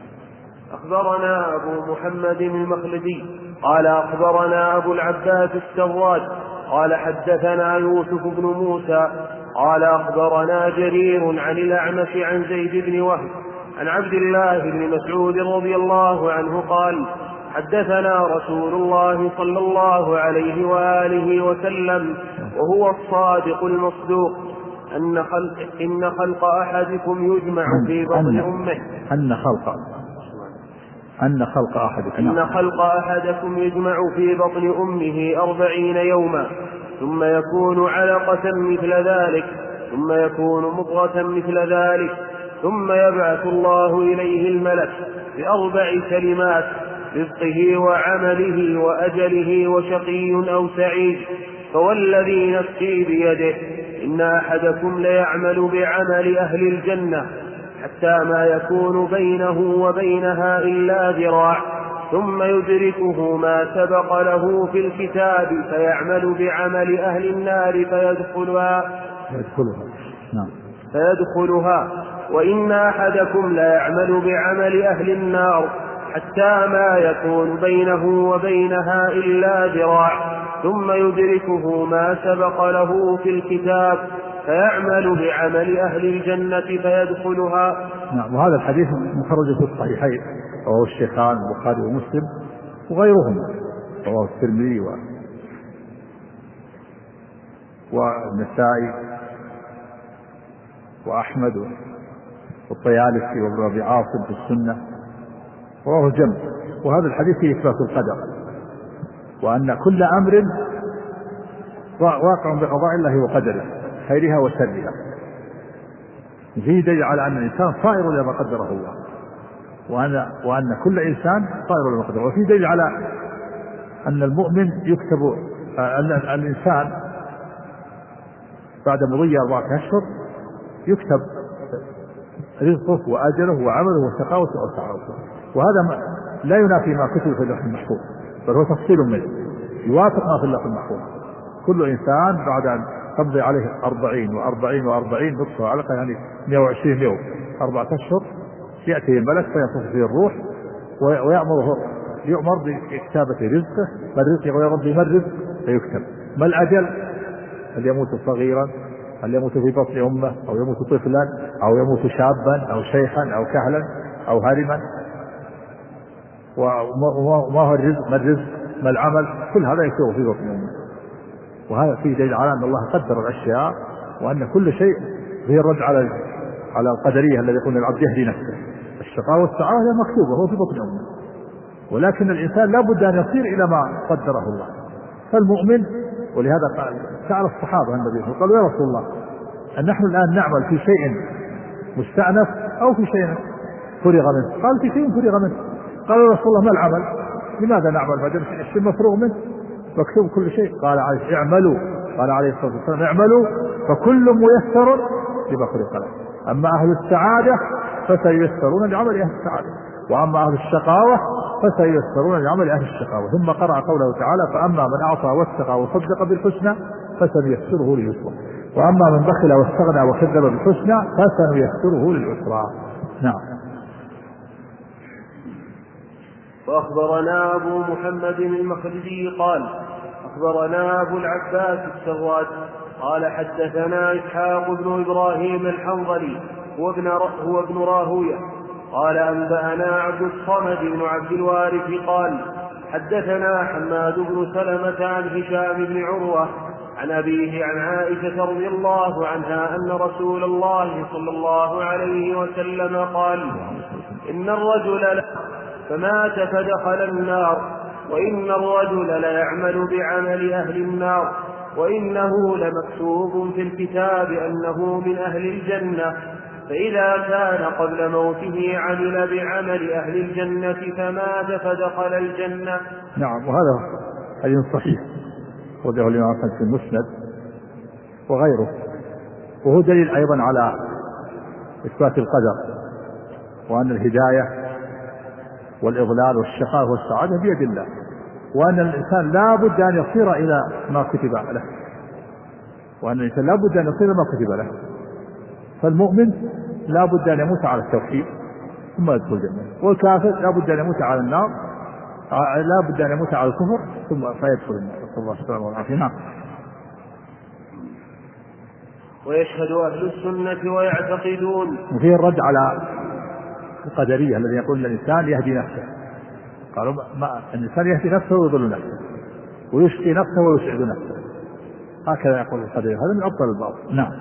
أخبرنا أبو محمد المخلدي قال أخبرنا أبو العباس السراج قال حدثنا يوسف بن موسى قال أخبرنا جرير عن الأعمش عن زيد بن وهب عن عبد الله بن مسعود رضي الله عنه قال حدثنا رسول الله صلى الله عليه وآله وسلم وهو الصادق المصدوق أن خلق, إن خلق أحدكم يجمع في بطن أمه أن خلق أن خلق أحدكم أن خلق أحدكم يجمع في بطن أمه أربعين يوما ثم يكون علقة مثل ذلك ثم يكون مضغة مثل ذلك ثم يبعث الله إليه الملك بأربع كلمات رزقه وعمله وأجله وشقي أو سعيد. فوالذي نفسي بيده إن أحدكم ليعمل بعمل أهل الجنة حتى ما يكون بينه وبينها إلا ذراع ثم يدركه ما سبق له في الكتاب فيعمل بعمل أهل النار فيدخلها فيدخلها. نعم. فيدخلها وإن أحدكم ليعمل بعمل أهل النار حتى ما يكون بينه وبينها إلا ذراع ثم يدركه ما سبق له في الكتاب فيعمل بعمل أهل الجنة فيدخلها. نعم. وهذا الحديث مخرج في الصحيحين رواه الشيخان البخاري ومسلم وغيرهما، رواه الترمذي و... والنسائي وأحمد والطيالسي وابن أبي عاصم في السنة، رواه الجمع. وهذا الحديث فيه إثبات القدر وأن كل أمر واقع بقضاء الله وقدره خيرها وشرها. فيه دليل على أن الإنسان صائر لما قدره الله وأن, وأن كل إنسان صائر لما قدره. وفيه دليل على أن المؤمن يكتب أن الإنسان بعد مضي أربعة أشهر يكتب رزقه وأجله وعمله وشقاوته أو سعادته. وهذا لا ينافي ما كتب في اللوح المحفوظ بل هو تفصيل منه يوافق ما في اللوح المحفوظ. كل إنسان بعد أن تمضي عليه أربعين وأربعين وأربعين نطفة علقة يعني مئة وعشرين يوم أربعة أشهر يأتي الملك فينفخ فيه الروح ويأمره يؤمر بكتابة رزقه فالرزق ويرد ما الرزق فيكتب ما الأجل هل يموت صغيرا هل يموت في بطن أمه أو يموت طفلا أو يموت شابا أو شيخا أو كهلا أو هرما، وما هو الرزق، ما الرزق، ما العمل، كل هذا يكون في بطن أمه. وهذا فيه دليل على أن الله قدر الأشياء، وأن كل شيء فيه الرد على على القدرية الذي يقول العبد يهدي نفسه. الشقاء والسعادة هي مكتوبة، هو في بطن أمه، ولكن الإنسان لا بد أن يصير إلى ما قدره الله. فالمؤمن، ولهذا قال سأل الصحابة النبي قالوا يا رسول الله أن نحن الآن نعمل في شيء مستأنف أو في شيء فرغ منه؟ قال في شيء فرغ منه. قالوا يا رسول الله ما العمل؟ لماذا نعمل ما دام الشيء مفروغ منه مكتوب كل شيء؟ قال عليه اعملوا، قال عليه الصلاة والسلام اعملوا فكل ميسر لما خلق له. أما أهل السعادة فسييسرون لعمل أهل السعادة، وأما أهل الشقاوة فسييسرون لعمل أهل الشقاوة. ثم قرأ قوله تعالى فأما من أعطى واتقى وصدق بالحسنى فسنيسره لليسرى، وأما من بخل واستغنى وكذب بالحسنى فسنيسره للعسرى. نعم. وأخبرنا أبو محمد المخلدي قال أخبرنا أبو العباس السواد قال حدثنا إسحاق بن إبراهيم الحنظلي هو ابن, هو ابن راهوية قال أنبأنا عبد الصمد بن عبد الوارث قال حدثنا حماد بن سلمة عن هشام بن عروة عن أبيه عن عائشة رضي الله عنها أن رسول الله صلى الله عليه وسلم قال إن الرجل فمات فدخل النار، وإن الرجل ليعمل بعمل أهل النار، وإنه لمكتوب في الكتاب أنه من أهل الجنة، فإذا كان قبل موته عمل بعمل أهل الجنة فمات فدخل الجنة. نعم. وهذا حديث صحيح وده الإمام أحمد في المسند وغيره، وهو دليل أيضا على إثبات القدر، وأن الهداية والإضلال والشقاء والسعادة بيد الله، وأن الإنسان لا بد أن يصير إلى ما كتب له، وأن الإنسان لا بد أن يصير ما كتب له. فالمؤمن لا بد أن يموت على التوحيد ثم يدخل الجنة، والكافر لا بد أن يموت على النار، لا بد أن يموت على الكفر ثم فيدخل النار. صلى الله عليه وسلم. نعم. ويشهد أهل السنة ويعتقدون. وفيه الرد على القدرية الذي يقول الإنسان يهدي نفسه. قالوا ما الإنسان يهدي نفسه ويضل نفسه ويشقي نفسه ويسعد نفسه، هكذا يقول القدرية. هذا من أفضل الباطل. نعم.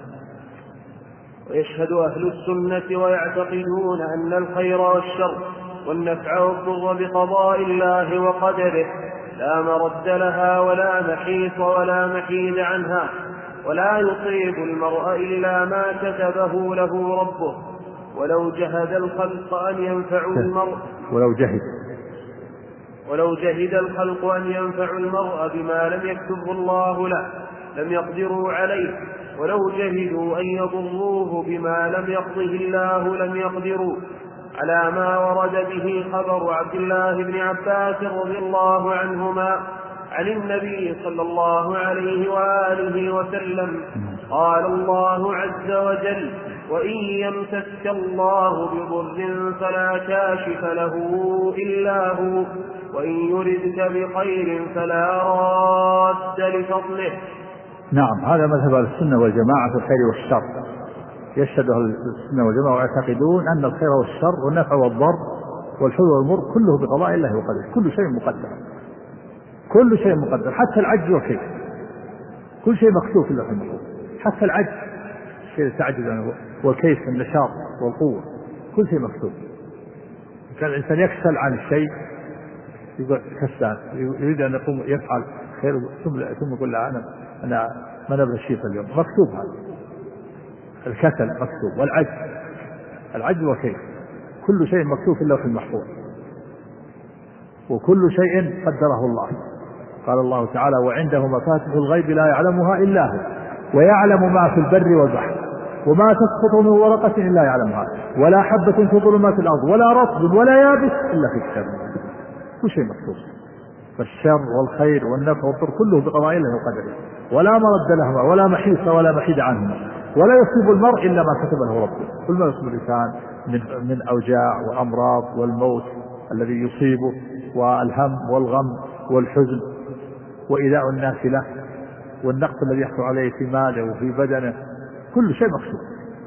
ويشهد أهل السنة ويعتقدون أن الخير والشر والنفع والضر بقضاء الله وقدره لا مرد لها ولا محيص ولا محيد عنها، ولا يصيب المرء إلا ما كتبه له ربه، ولو جهد الخلق أن ينفعوا المرء ولو جهد ولو جهد الخلق أن ينفعوا المرء بما لم يكتبه الله له لم يقدروا عليه، ولو جهدوا أن يضروه بما لم يقضه الله لم يقدروا، على ما ورد به خبر عبد الله بن عباس رضي الله عنهما عن النبي صلى الله عليه وآله وسلم قال الله عز وجل وإن يمسك الله بضر فلا كاشف له إلا هو، وإن يردك بخير فلا راد لفضله. نعم. هذا مذهب السنة والجماعة في الخير والشر. يشهد أهل السنة والجماعة ويعتقدون أن الخير والشر والنفع والضر والحلو والمر كله بقضاء الله وقدره، كل شيء مقدر، كل شيء مقدر، حتى العجز والكيف، كل شيء مكتوب في اللوح المحفوظ، حتى العجز الشيء تعجز عنه والكيف النشاط والقوة، كل شيء مكتوب. كان الإنسان يكسل عن الشيء يقول كسلان، يريد أن يقوم يفعل خير ثم ثم يقول لا أنا أنا ما نبغى الشيء اليوم، مكتوب هذا الكسل مكتوب، والعجز العجز وكيف، كل شيء مكتوب في اللوح المحفوظ، وكل شيء قدره الله. قال الله تعالى وعنده مفاتح الغيب لا يعلمها إلا هو ويعلم ما في البر والبحر وما تسقط من ورقة إلا يعلمها ولا حبة في ظلمات الأرض ولا رطب ولا يابس إلا في كتاب، كل شيء مكتوب. فالشر والخير والنفع والضر كله بقضاء الله وقدره، ولا مرد لهما ولا محيص ولا محيد عنهما، ولا يصيب المرء إلا ما كتب له ربه. كل ما يصيب الإنسان من من أوجاع وأمراض والموت الذي يصيبه والهم والغم والحزن وإيذاء الناس له والنقص الذي يحصل عليه في ماله وفي بدنه، كل شيء مكتوب.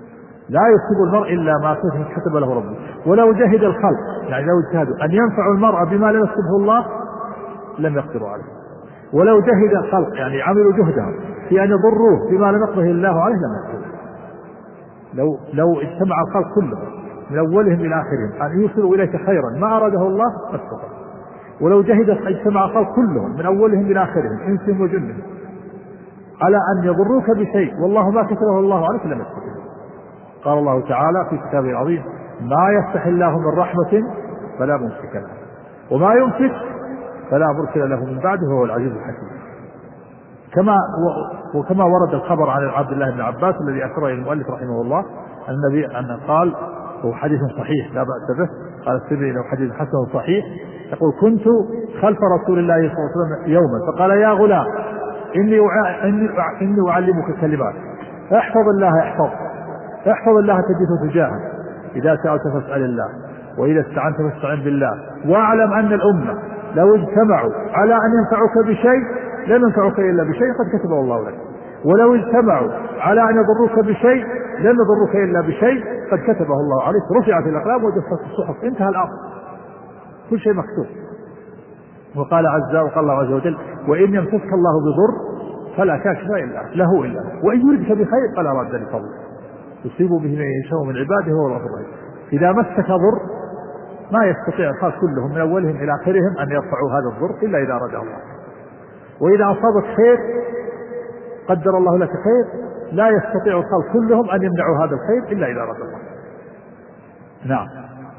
لا يصيب المرء إلا ما كتب له ربه. ولو جهد الخلق يعني لو اجتهدوا أن ينفعوا المرء بما لم يكتبه الله لم يقدروا عليه. ولو جهد الخلق يعني عملوا جهدهم في أن يضروه بما لم يقدره الله عليه لم يقدروا. لو لو اجتمع الخلق كلهم من أولهم إلى آخرهم أن يوصلوا إليك خيرا ما أراده الله ما استطاعوا. ولو جهد اجتمع الخلق كلهم من أولهم إلى آخرهم إنسهم وجنهم على أن يضروك بشيء والله ما كتبه الله عليك لم يستطيعوا. قال الله تعالى في كتابه العظيم ما يفتح الله من رحمة فلا ممسك له وما يمسك فلا مرسل له من بعده وهو العزيز الحكيم. كما وكما ورد الخبر عن عبد الله بن عباس الذي أشار إليه المؤلف رحمه الله أن النبي أن قال هو حديث صحيح لا بأس به قال السبيل له حديث حسن صحيح يقول كنت خلف رسول الله صلى الله عليه وسلم يوما فقال يا غلام إني إني إني أعلمك كلمات احفظ الله يحفظ احفظ الله تجده تجاهك إذا سألت فاسأل الله وإذا استعنت فاستعن بالله واعلم أن الأمة لو اجتمعوا على أن ينفعوك بشيء لن ينفعوك إلا بشيء قد كتبه الله لك ولو اجتمعوا على أن يضروك بشيء لن يضروك إلا بشيء قد كتبه الله عليك رفعت الأقلام وجفت الصحف انتهى الأمر كل شيء مكتوب. وقال عز وقال الله عز وجل وإن يمسسك الله بضر فلا كاشف إلا له إلا وإن يردك بخير فلا راد لفضله يصيب به من يشاء من عباده هو الغفور الرحيم. إذا مسك ضر ما يستطيع الخلق كلهم من أولهم إلى آخرهم أن يرفعوا هذا الضر إلا إذا أراد الله. وإذا أصابك خير قدر الله لك خير لا يستطيع الخلق كلهم أن يمنعوا هذا الخير إلا إذا أراد الله. نعم.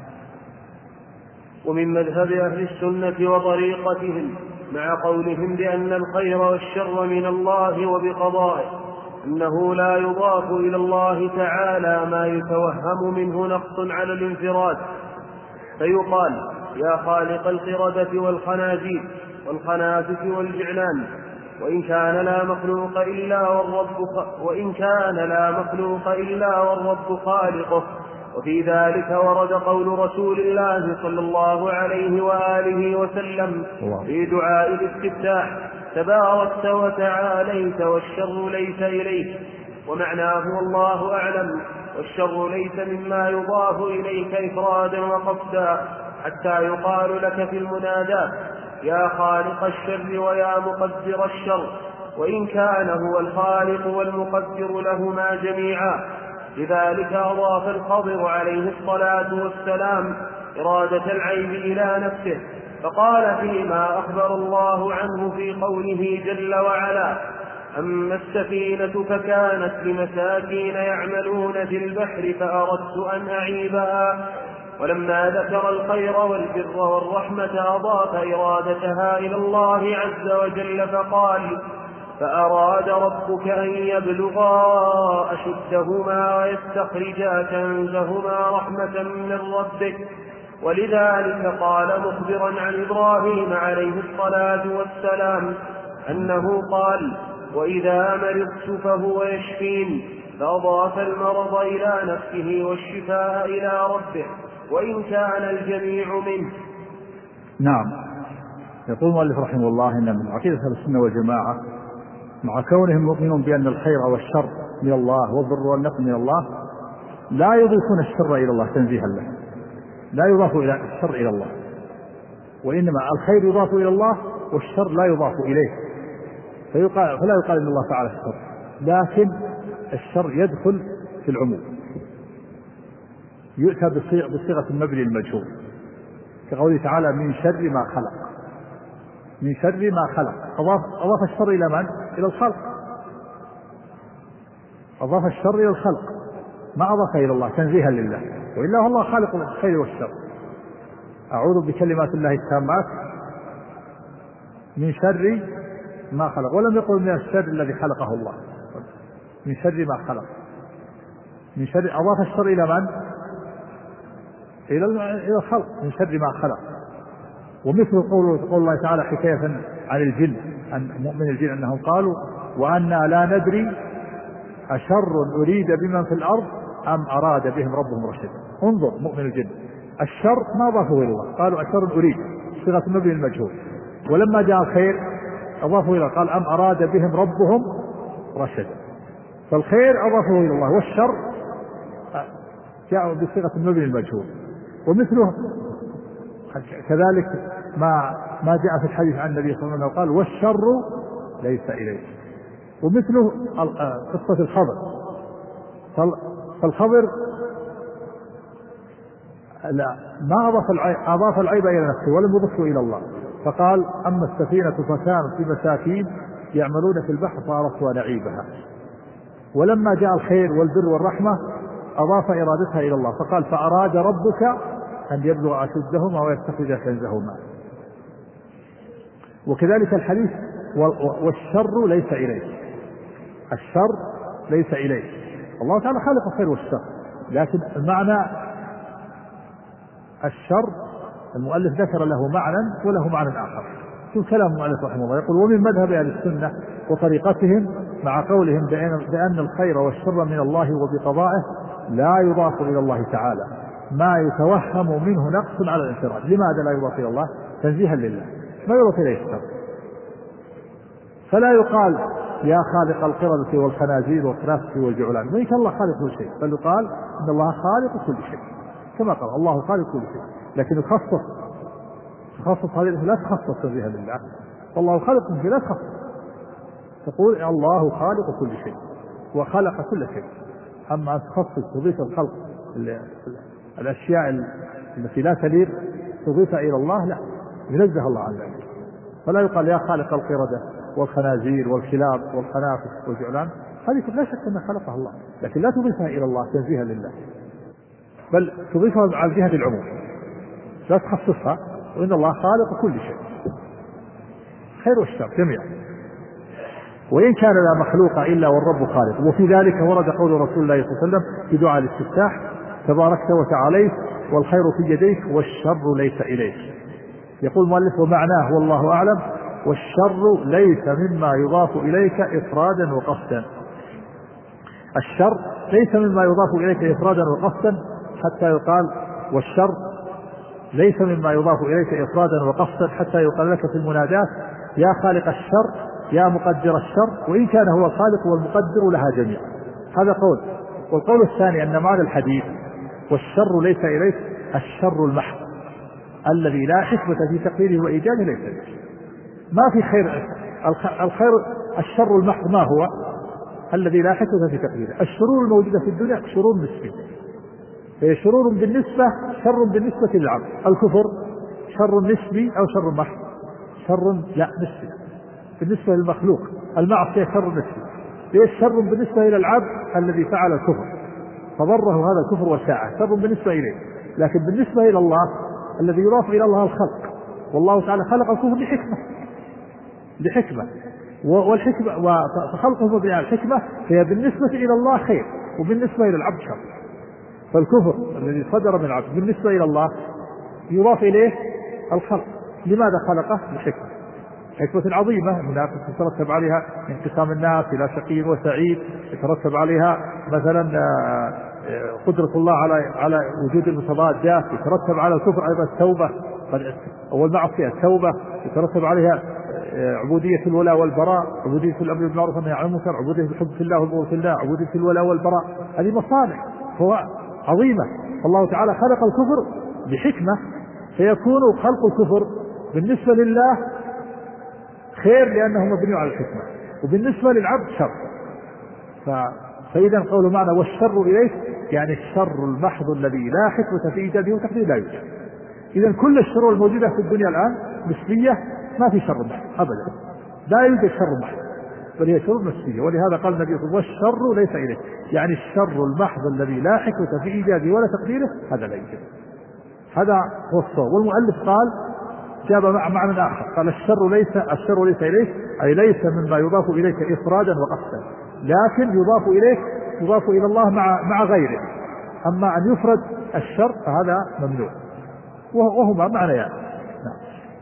ومن مذهب أهل السنة وطريقتهم مع قولهم بأن الخير والشر من الله وبقضائه أنه لا يضاف إلى الله تعالى ما يتوهم منه نقص على الانفراد فيقال يا خالق القردة والخنازير والخنافس والجعلان وإن كان لا مخلوق إلا والرب وإن كان لا مخلوق إلا والرب خالقه. وفي ذلك ورد قول رسول الله صلى الله عليه وآله وسلم في دعاء الاستفتاح تباركت وتعاليت والشر ليس إليك ومعناه والله أعلم والشر ليس مما يضاف إليك إفرادا وقصدا حتى يقال لك في المنادات يا خالق الشر ويا مقدر الشر وإن كان هو الخالق والمقدر لهما جميعا. لذلك أضاف الخضر عليه الصلاة والسلام إرادة العيب إلى نفسه فقال فيما أخبر الله عنه في قوله جل وعلا أما السفينة فكانت لمساكين يعملون في البحر فأردت أن أعيبها. ولما ذكر الخير والبر والرحمة أضاف إرادتها إلى الله عز وجل فقال فأراد ربك أن يبلغا أشدهما ويستخرجا كنزهما رحمة من ربك. ولذلك قال مخبرا عن إبراهيم عليه الصلاة والسلام أنه قال وإذا مرضت فهو يشفين فأضاف المرض إلى نفسه والشفاء إلى ربه وإن كان الجميع منه. نعم. يقول المؤلف رحمه الله إن من عقيدة أهل السنة والجماعة مع كونهم مؤمنون بأن الخير والشر من الله والضر والنفع من الله لا يضيفون الشر إلى الله تنزيها له لا يضاف إلى الشر إلى الله وإنما الخير يضاف إلى الله والشر لا يضاف إليه فيقال فلا يقال إن الله فعل الشر لكن الشر يدخل في العموم يؤتى بصيغة المبني المجهول كقوله تعالى من شر ما خلق من شر ما خلق أضاف, أضاف الشر إلى من؟ إلى الخلق أضاف الشر إلى الخلق ما أضاف إلى الله تنزيها لله وإلا هو الله خالق الخير والشر. أعوذ بكلمات الله التامات من شر ما خلق ولم يقل من الشر الذي خلقه الله من شر ما خلق من شر أضاف الشر إلى من؟ إلى الخلق من شر ما خلق. ومثل قول الله تعالى حكاية عن الجن عن مؤمن الجن أنهم قالوا وأنا لا ندري أشر أريد بمن في الأرض أم أراد بهم ربهم رشدا. انظر مؤمن الجن الشر ما أضافه إلى الله قالوا أشر أريد صيغة المبني المجهول ولما جاء الخير أضافه إلى قال أم أراد بهم ربهم رشدا. فالخير أضافه إلى الله والشر جاء بصيغة المبني المجهول. ومثله كذلك ما ما جاء في الحديث عن النبي صلى الله عليه وسلم قال والشر ليس إليه. ومثله قصة الخضر، فالخضر لا ما أضاف العيب, أضاف العيب إلى نفسه ولم يضفه إلى الله، فقال أما السفينة فكانت في مساكين يعملون في البحر فأردت أن أعيبها. ولما جاء الخير والبر والرحمة أضاف إرادتها إلى الله، فقال فأراد ربك أن يبلغ أشدهما ويستخرج كنزهما. وكذلك الحديث والشر ليس إليه، الشر ليس إليه، الله تعالى خالق الخير والشر، لكن المعنى الشر المؤلف ذكر له معنى وله معنى آخر. شوف كلام المؤلف رحمه الله، يقول ومن مذهب أهل السنة وطريقتهم مع قولهم بأن الخير والشر من الله وبقضائه لا يضاف إلى الله تعالى ما يتوهم منه نقص على الانفراد. لماذا لا يضاف إلى الله؟ تنزيها لله، ما يضاف إليه الشر. فلا يقال يا خالق القردة والخنازير والكراسي والجعلان، ليس الله خالق كل شيء، بل يقال إن الله خالق كل شيء كما قال الله خالق كل شيء. لكن يخصص تخصص هذه لا تخصص تنزيها لله، والله خالق كل شيء لا تخصص، تقول الله خالق كل شيء وخلق كل شيء. أما أن تخصص تضيف الخلق الأشياء التي لا تليق تضيف إلى الله، لا، ينزه الله عن ذلك. فلا يقال يا خالق القردة والخنازير والكلاب والخنافس والجعلان، هذه لا شك أن خلقها الله، لكن لا تضيفها إلى الله تنزيها لله، بل تضيفها على جهة العموم لا تخصصها، وإن الله خالق كل شيء خير والشر جميعا، وإن كان لا مخلوق إلا والرب خالق. وفي ذلك ورد قول رسول الله صلى الله عليه وسلم في دعاء الاستفتاح تباركت وتعاليت والخير في يديك والشر ليس إليك. يقول المؤلف ومعناه والله أعلم والشر ليس مما يضاف إليك إفرادا وقصدا. الشر ليس مما يضاف إليك إفرادا وقصدا حتى يقال والشر ليس مما يضاف إليك إفرادا وقصدا حتى يقال لك في المنادات يا خالق الشر يا مقدر الشر، وإن كان هو الخالق والمقدر لها جميعا. هذا قول. والقول الثاني أن معنى الحديث والشر ليس إليك الشر المحض الذي لا حكمة في تقديره وإيجاده ليس إليك. ما في خير. الخير الشر المحض ما هو؟ الذي لا حكمة في تقديره. الشرور الموجودة في الدنيا شرور نسبية، هي شرور بالنسبة شر بالنسبة للعبد. الكفر شر نسبي أو شر محض؟ شر لا نسبي بالنسبة للمخلوق. المعصية شر نسبي، ليش؟ شر بالنسبة إلى العبد الذي فعل الكفر فضره هذا الكفر وساعة، شر بالنسبة إليه. لكن بالنسبة إلى الله الذي يضاف إلى الله الخلق، والله تعالى خلق الكفر لحكمة لحكمة والحكمة وخلقه بالحكمة هي بالنسبة إلى الله خير وبالنسبة إلى العبد شر. فالكفر الذي صدر من العبد بالنسبة إلى الله يضاف إليه الخلق. لماذا خلقه؟ لحكمة حكمة عظيمة منها يترتب عليها انقسام الناس إلى شقي وسعيد، يترتب عليها مثلا قدرة الله على على وجود المتضادات، يترتب على الكفر أيضا التوبة والمعصية التوبة، يترتب عليها عبودية الولاء والبراء، عبودية الأمر بالمعروف والنهي عن المنكر، عبودية الحب في الله والبغض في الله، عبودية الولاء والبراء. هذه مصالح هو عظيمة. فالله تعالى خلق الكفر بحكمة فيكون خلق الكفر بالنسبة لله خير لأنه مبني على الحكمة، وبالنسبة للعبد شر. فإذا قول معنى والشر إليه يعني الشر المحض الذي لا حكمة في إيجاده وتقديره لا يوجد. إذا كل الشرور الموجودة في الدنيا الآن نسبية، ما في شر محض أبدا، لا يوجد شر محض، بل هي شرور نسبية. ولهذا قال النبي صلى الله عليه وسلم والشر ليس إليه، يعني الشر المحض الذي لا حكمة في إيجاده ولا تقديره هذا لا يوجد. هذا هو الصواب. والمؤلف قال جاب مع معنى آخر، قال الشر ليس الشر ليس إليك أي ليس مما يضاف إليك إفرادا وقصدا، لكن يضاف إليك يضاف إلى الله مع مع غيره. أما أن يفرد الشر فهذا ممنوع، وهما معنيان. نعم.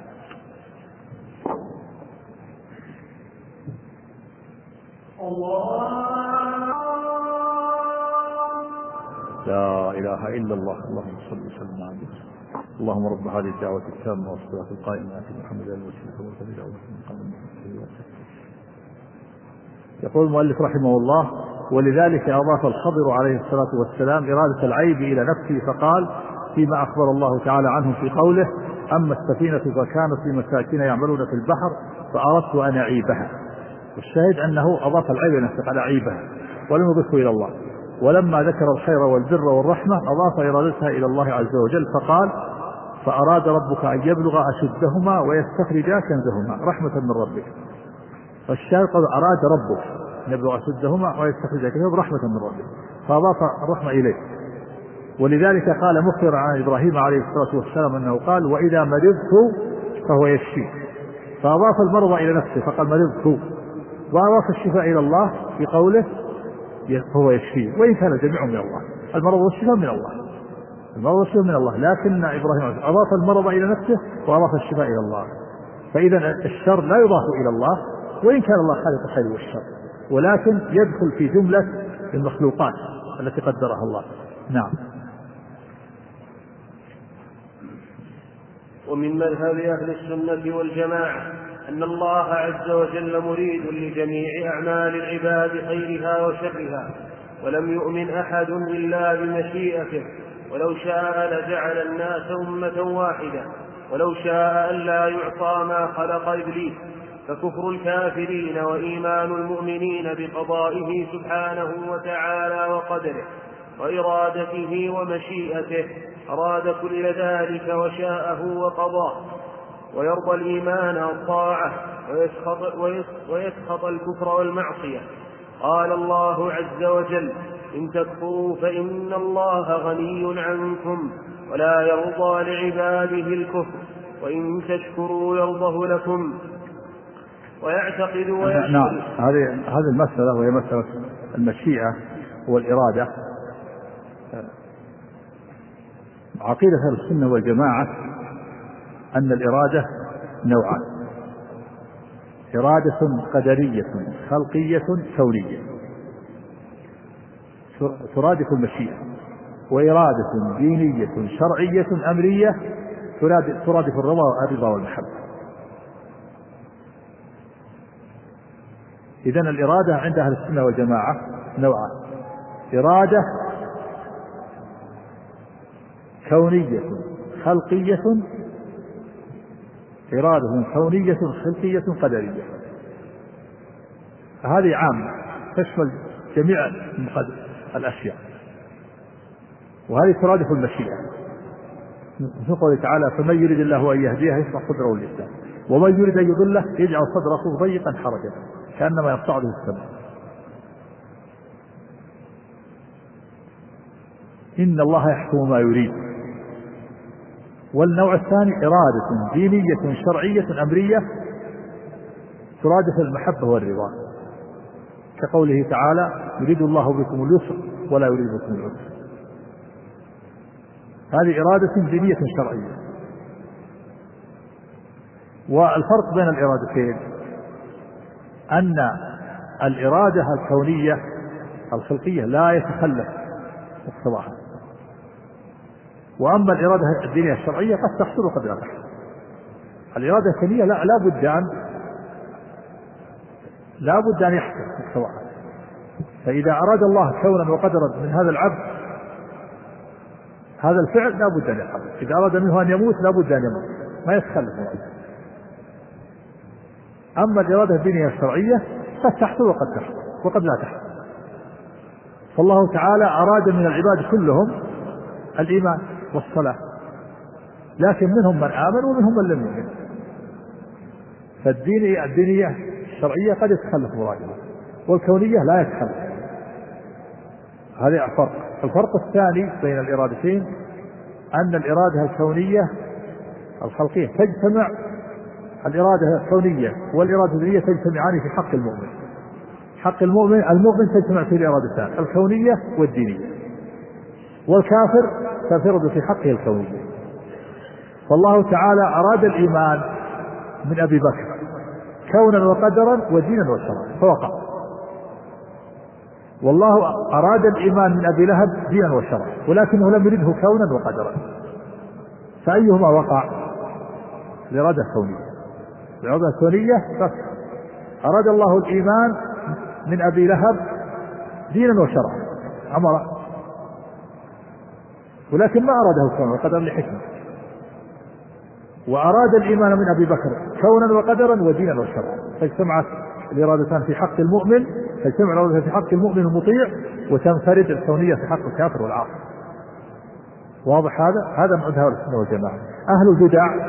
لا إله إلا الله. اللهم صل وسلم على محمد. اللهم رب هذه الدعوة التامة والصلاة القائمة آت محمدا الوسيلة والفضيلة والمقام المحمود. يقول المؤلف رحمه الله ولذلك أضاف الخضر عليه الصلاة والسلام إرادة العيب إلى نفسه فقال فيما أخبر الله تعالى عنه في قوله أما السفينة فكانت لمساكين يعملون في البحر فأردت أن أعيبها. والشاهد أنه أضاف العيب إلى نفسه على عيبها ولم يضفه إلى الله. ولما ذكر الخير والبر والرحمة أضاف إرادتها إلى الله عز وجل فقال فأراد ربك أن يبلغ أشدهما ويستخرجا كنزهما رحمة من ربك. فالشاهد قال أراد ربك أن يبلغ أشدهما ويستخرجا كنزهما رحمة من ربك فأضاف الرحمة إليه. ولذلك قال مخبرا عن إبراهيم عليه الصلاة والسلام أنه قال وإذا مرضت فهو يشفي، فأضاف المرض إلى نفسه فقال مرضت، وأضاف الشفاء إلى الله في قوله فهو يشفي، وإن كان الجميع من الله. المرض والشفاء من الله، المرض والشفاء من الله، لكن إبراهيم أضاف المرض إلى نفسه وأضاف الشفاء إلى الله. فإذا الشر لا يضاف إلى الله وإن كان الله خالق الخير والشر، ولكن يدخل في جملة المخلوقات التي قدرها الله. نعم. ومن مذهب أهل السنة والجماعة أن الله عز وجل مريد لجميع أعمال العباد خيرها وشرها، ولم يؤمن أحد إلا بمشيئته، ولو شاء لجعل الناس أمة واحدة، ولو شاء أن لا يعطى ما خلق إبليس. فكفر الكافرين وإيمان المؤمنين بقضائه سبحانه وتعالى وقدره وإرادته ومشيئته. أراد كل ذلك وشاءه وقضاه، ويرضى الإيمان والطاعة ويسخط, ويسخط الكفر والمعصية. قال الله عز وجل إن تكفروا فإن الله غني عنكم ولا يرضى لعباده الكفر وإن تشكروا يرضه لكم. ويعتقد ويشكر. نعم. هذه هذه المسألة وهي مسألة المشيئة والإرادة. عقيدة أهل السنة والجماعة أن الإرادة نوعان: إرادة قدرية خلقية كونية ترادف المشيئة، وإرادة دينية شرعية أمرية ترادف الرضا والمحبة. إذن الإرادة عند أهل السنة والجماعة نوعان: إرادة كونية خلقية إرادة كونية خلقية قدرية. هذه عامة تشمل جميع الأشياء، وهذه ترادف المشيئة. مثل قوله تعالى فمن يريد الله أن يهديه يشرح صدره للإسلام ومن يريد أن يضله يجعل صدره ضيقا حرجا كأنما يصعد في السماء. إن الله يحكم ما يريد. والنوع الثاني إرادة دينية شرعية أمرية ترادف المحبة والرضا، كقوله تعالى يريد الله بكم اليسر ولا يريد بكم العسر. هذه إرادة دينية شرعية. والفرق بين الإرادتين أن الإرادة الكونية الخلقية لا يتخلف مقتضاها، وأما الإرادة الدينية الشرعية قد تحصل وقد لا تحصل. الإرادة الكونية لا لا بد أن لا بد أن يحصل مقتضاها. فإذا أراد الله كونا وقدرا من هذا العبد هذا الفعل لا بد أن يحصل. إذا أراد منه أن يموت لا بد أن يموت، ما يتخلف. أما الإرادة الدينية الشرعية قد تحصل وقد تحصل وقد لا تحصل. فالله تعالى أراد من العباد كلهم الإيمان والصلاة، لكن منهم من آمن ومنهم من لم يؤمن. فالدينية الدينية الشرعية قد يتخلف مرادها، والكونية لا يتخلف. هذا فرق. الفرق الثاني بين الإرادتين أن الإرادة الكونية الخلقية تجتمع، الإرادة الكونية والإرادة الدينية تجتمعان في حق المؤمن. حق المؤمن المؤمن تجتمع في الإرادتان الكونية والدينية، والكافر تنفرد في حقه الكونية. فالله تعالى أراد الإيمان من أبي بكر كونا وقدرا ودينا وشرعا فوقع، والله أراد الإيمان من أبي لهب دينا وشرعا ولكنه لم يرده كونا وقدرا. فأيهما وقع؟ الإرادة الكونية. الإرادة الكونية بس أراد الله الإيمان من أبي لهب دينا وشرعا أمر، ولكن ما أراده كونا وقدرا لحكمة، وأراد الإيمان من أبي بكر كونا وقدرا ودينا وشرعا، فاجتمعت الإرادتان في حق المؤمن، فاجتمع الإرادتان في حق المؤمن المطيع، وتنفرد الكونية في حق الكافر والعاصي. واضح هذا؟ هذا مذهب أهل السنة والجماعة. أهل البدع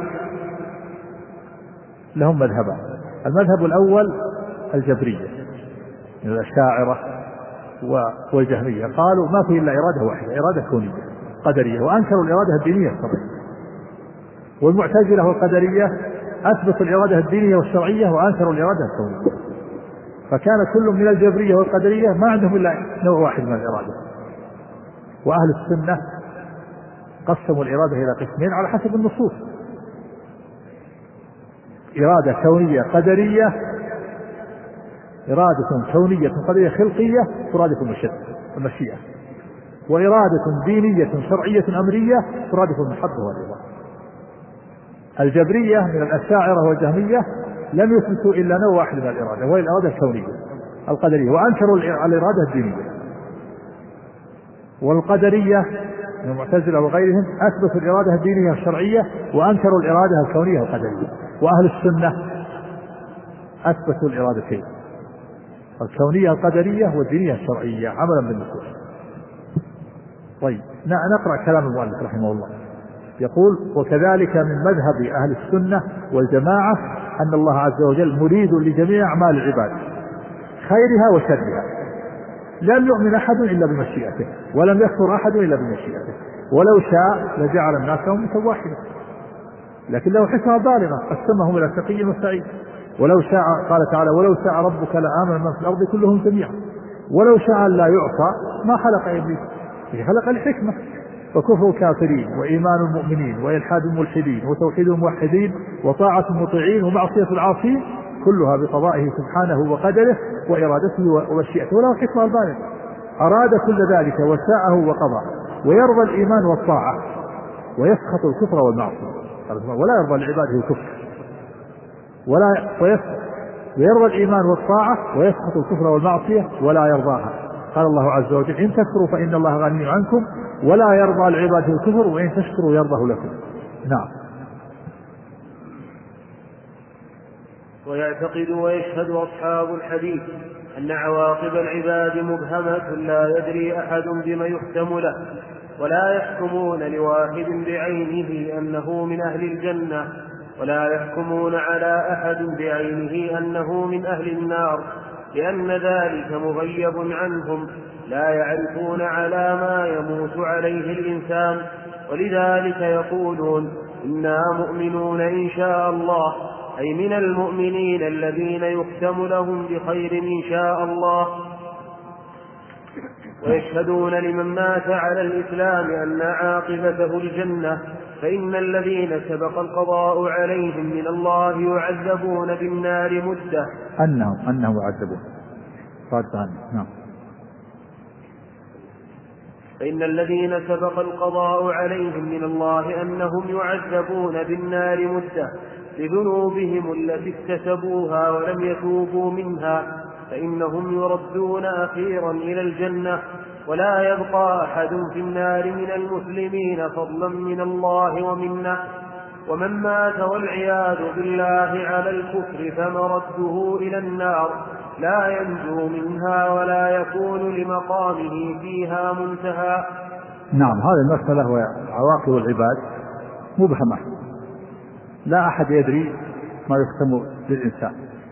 لهم مذهبان. المذهب الأول الجبرية من الأشاعرة والجهمية، قالوا ما في إلا إرادة واحدة، إرادة كونية قدرية، وأنكروا الإرادة الدينية الشرعية. والمعتزلة والقدرية أثبتوا الإرادة الدينية والشرعية وأنكروا الإرادة الكونية. فكان كل من الجبرية والقدرية ما عندهم إلا نوع واحد من الإرادة. وأهل السنة قسموا الإرادة إلى قسمين على حسب النصوص: إرادة كونية قدرية، إرادة كونية قدرية خلقية ترادف المشيئة، وإرادة دينية شرعية أمرية ترادف المحبة والرضا. الجبرية من الأشاعرة والجهمية لم يثبتوا إلا نوع واحد من الإرادة، وهي الإرادة الكونية القدرية، وأنكروا الإرادة الدينية. والقدرية من المعتزلة وغيرهم أثبتوا الإرادة الدينية الشرعية وأنكروا الإرادة الكونية القدرية. وأهل السنة أثبتوا الإرادتين، الكونية القدرية والدينية الشرعية عملا بالنصوص. طيب نقرأ كلام المؤلف رحمه الله، يقول: وكذلك من مذهب أهل السنة والجماعة أن الله عز وجل مريد لجميع أعمال العباد خيرها وشرها، لم يؤمن أحد إلا بمشيئته، ولم يكفر أحد إلا بمشيئته، ولو شاء لجعل الناس أمة واحدة، لكن له حكمة بالغة قسمهم إلى شقي وسعيد. ولو شاء، قال تعالى: ولو شاء ربك لآمن من في الأرض كلهم جميعا، ولو شاء لا يعصى ما خلق إبليس، خلق الحكمة. فكفر الكافرين وإيمان المؤمنين وإلحاد الملحدين وتوحيد الموحدين وطاعة المطيعين ومعصية العاصين كلها بقضائه سبحانه وقدره وإرادته ومشيئته، وله حكمة بالغة. أراد كل ذلك وشاءه وقضى، ويرضى الإيمان والطاعة ويسخط الكفر والمعصية، ولا يرضى لعباده الكفر ولا ويرضى الإيمان والطاعة ويسخط الكفر والمعصية ولا يرضاها. قال الله عز وجل: إن تكفروا فإن الله غني عنكم ولا يرضى لعباده الكفر وإن تشكروا يرضه لكم. نعم. ويعتقد ويشهد أصحاب الحديث أن عواقب العباد مبهمة لا يدري أحد بما يختم له، ولا يحكمون لواحد بعينه أنه من أهل الجنة، ولا يحكمون على أحد بعينه أنه من أهل النار، لأن ذلك مغيب عنهم، لا يعرفون على ما يموت عليه الإنسان، ولذلك يقولون: إنا مؤمنون إن شاء الله، أي من المؤمنين الذين يختم لهم بخير إن شاء الله. ويشهدون لمن مات على الإسلام أن عاقبته الجنة، فإن الذين سبق القضاء عليهم من الله يعذبون بالنار مدة أنهم أنهم يعذبون نعم فإن الذين سبق القضاء عليهم من الله أنهم يعذبون بالنار مدة لذنوبهم التي اكتسبوها ولم يتوبوا منها، فإنهم يردون أخيرا إلى الجنة، ولا يبقى أحد في النار من المسلمين فضلا من الله ومنه. ومن مات والعياذ بالله على الكفر فمرده إلى النار، لا ينجو منها ولا يكون لمقامه فيها منتهى. نعم. هذه المسألة وعواقب العباد مبهمة، لا أحد يدري ما يختم للإنسان،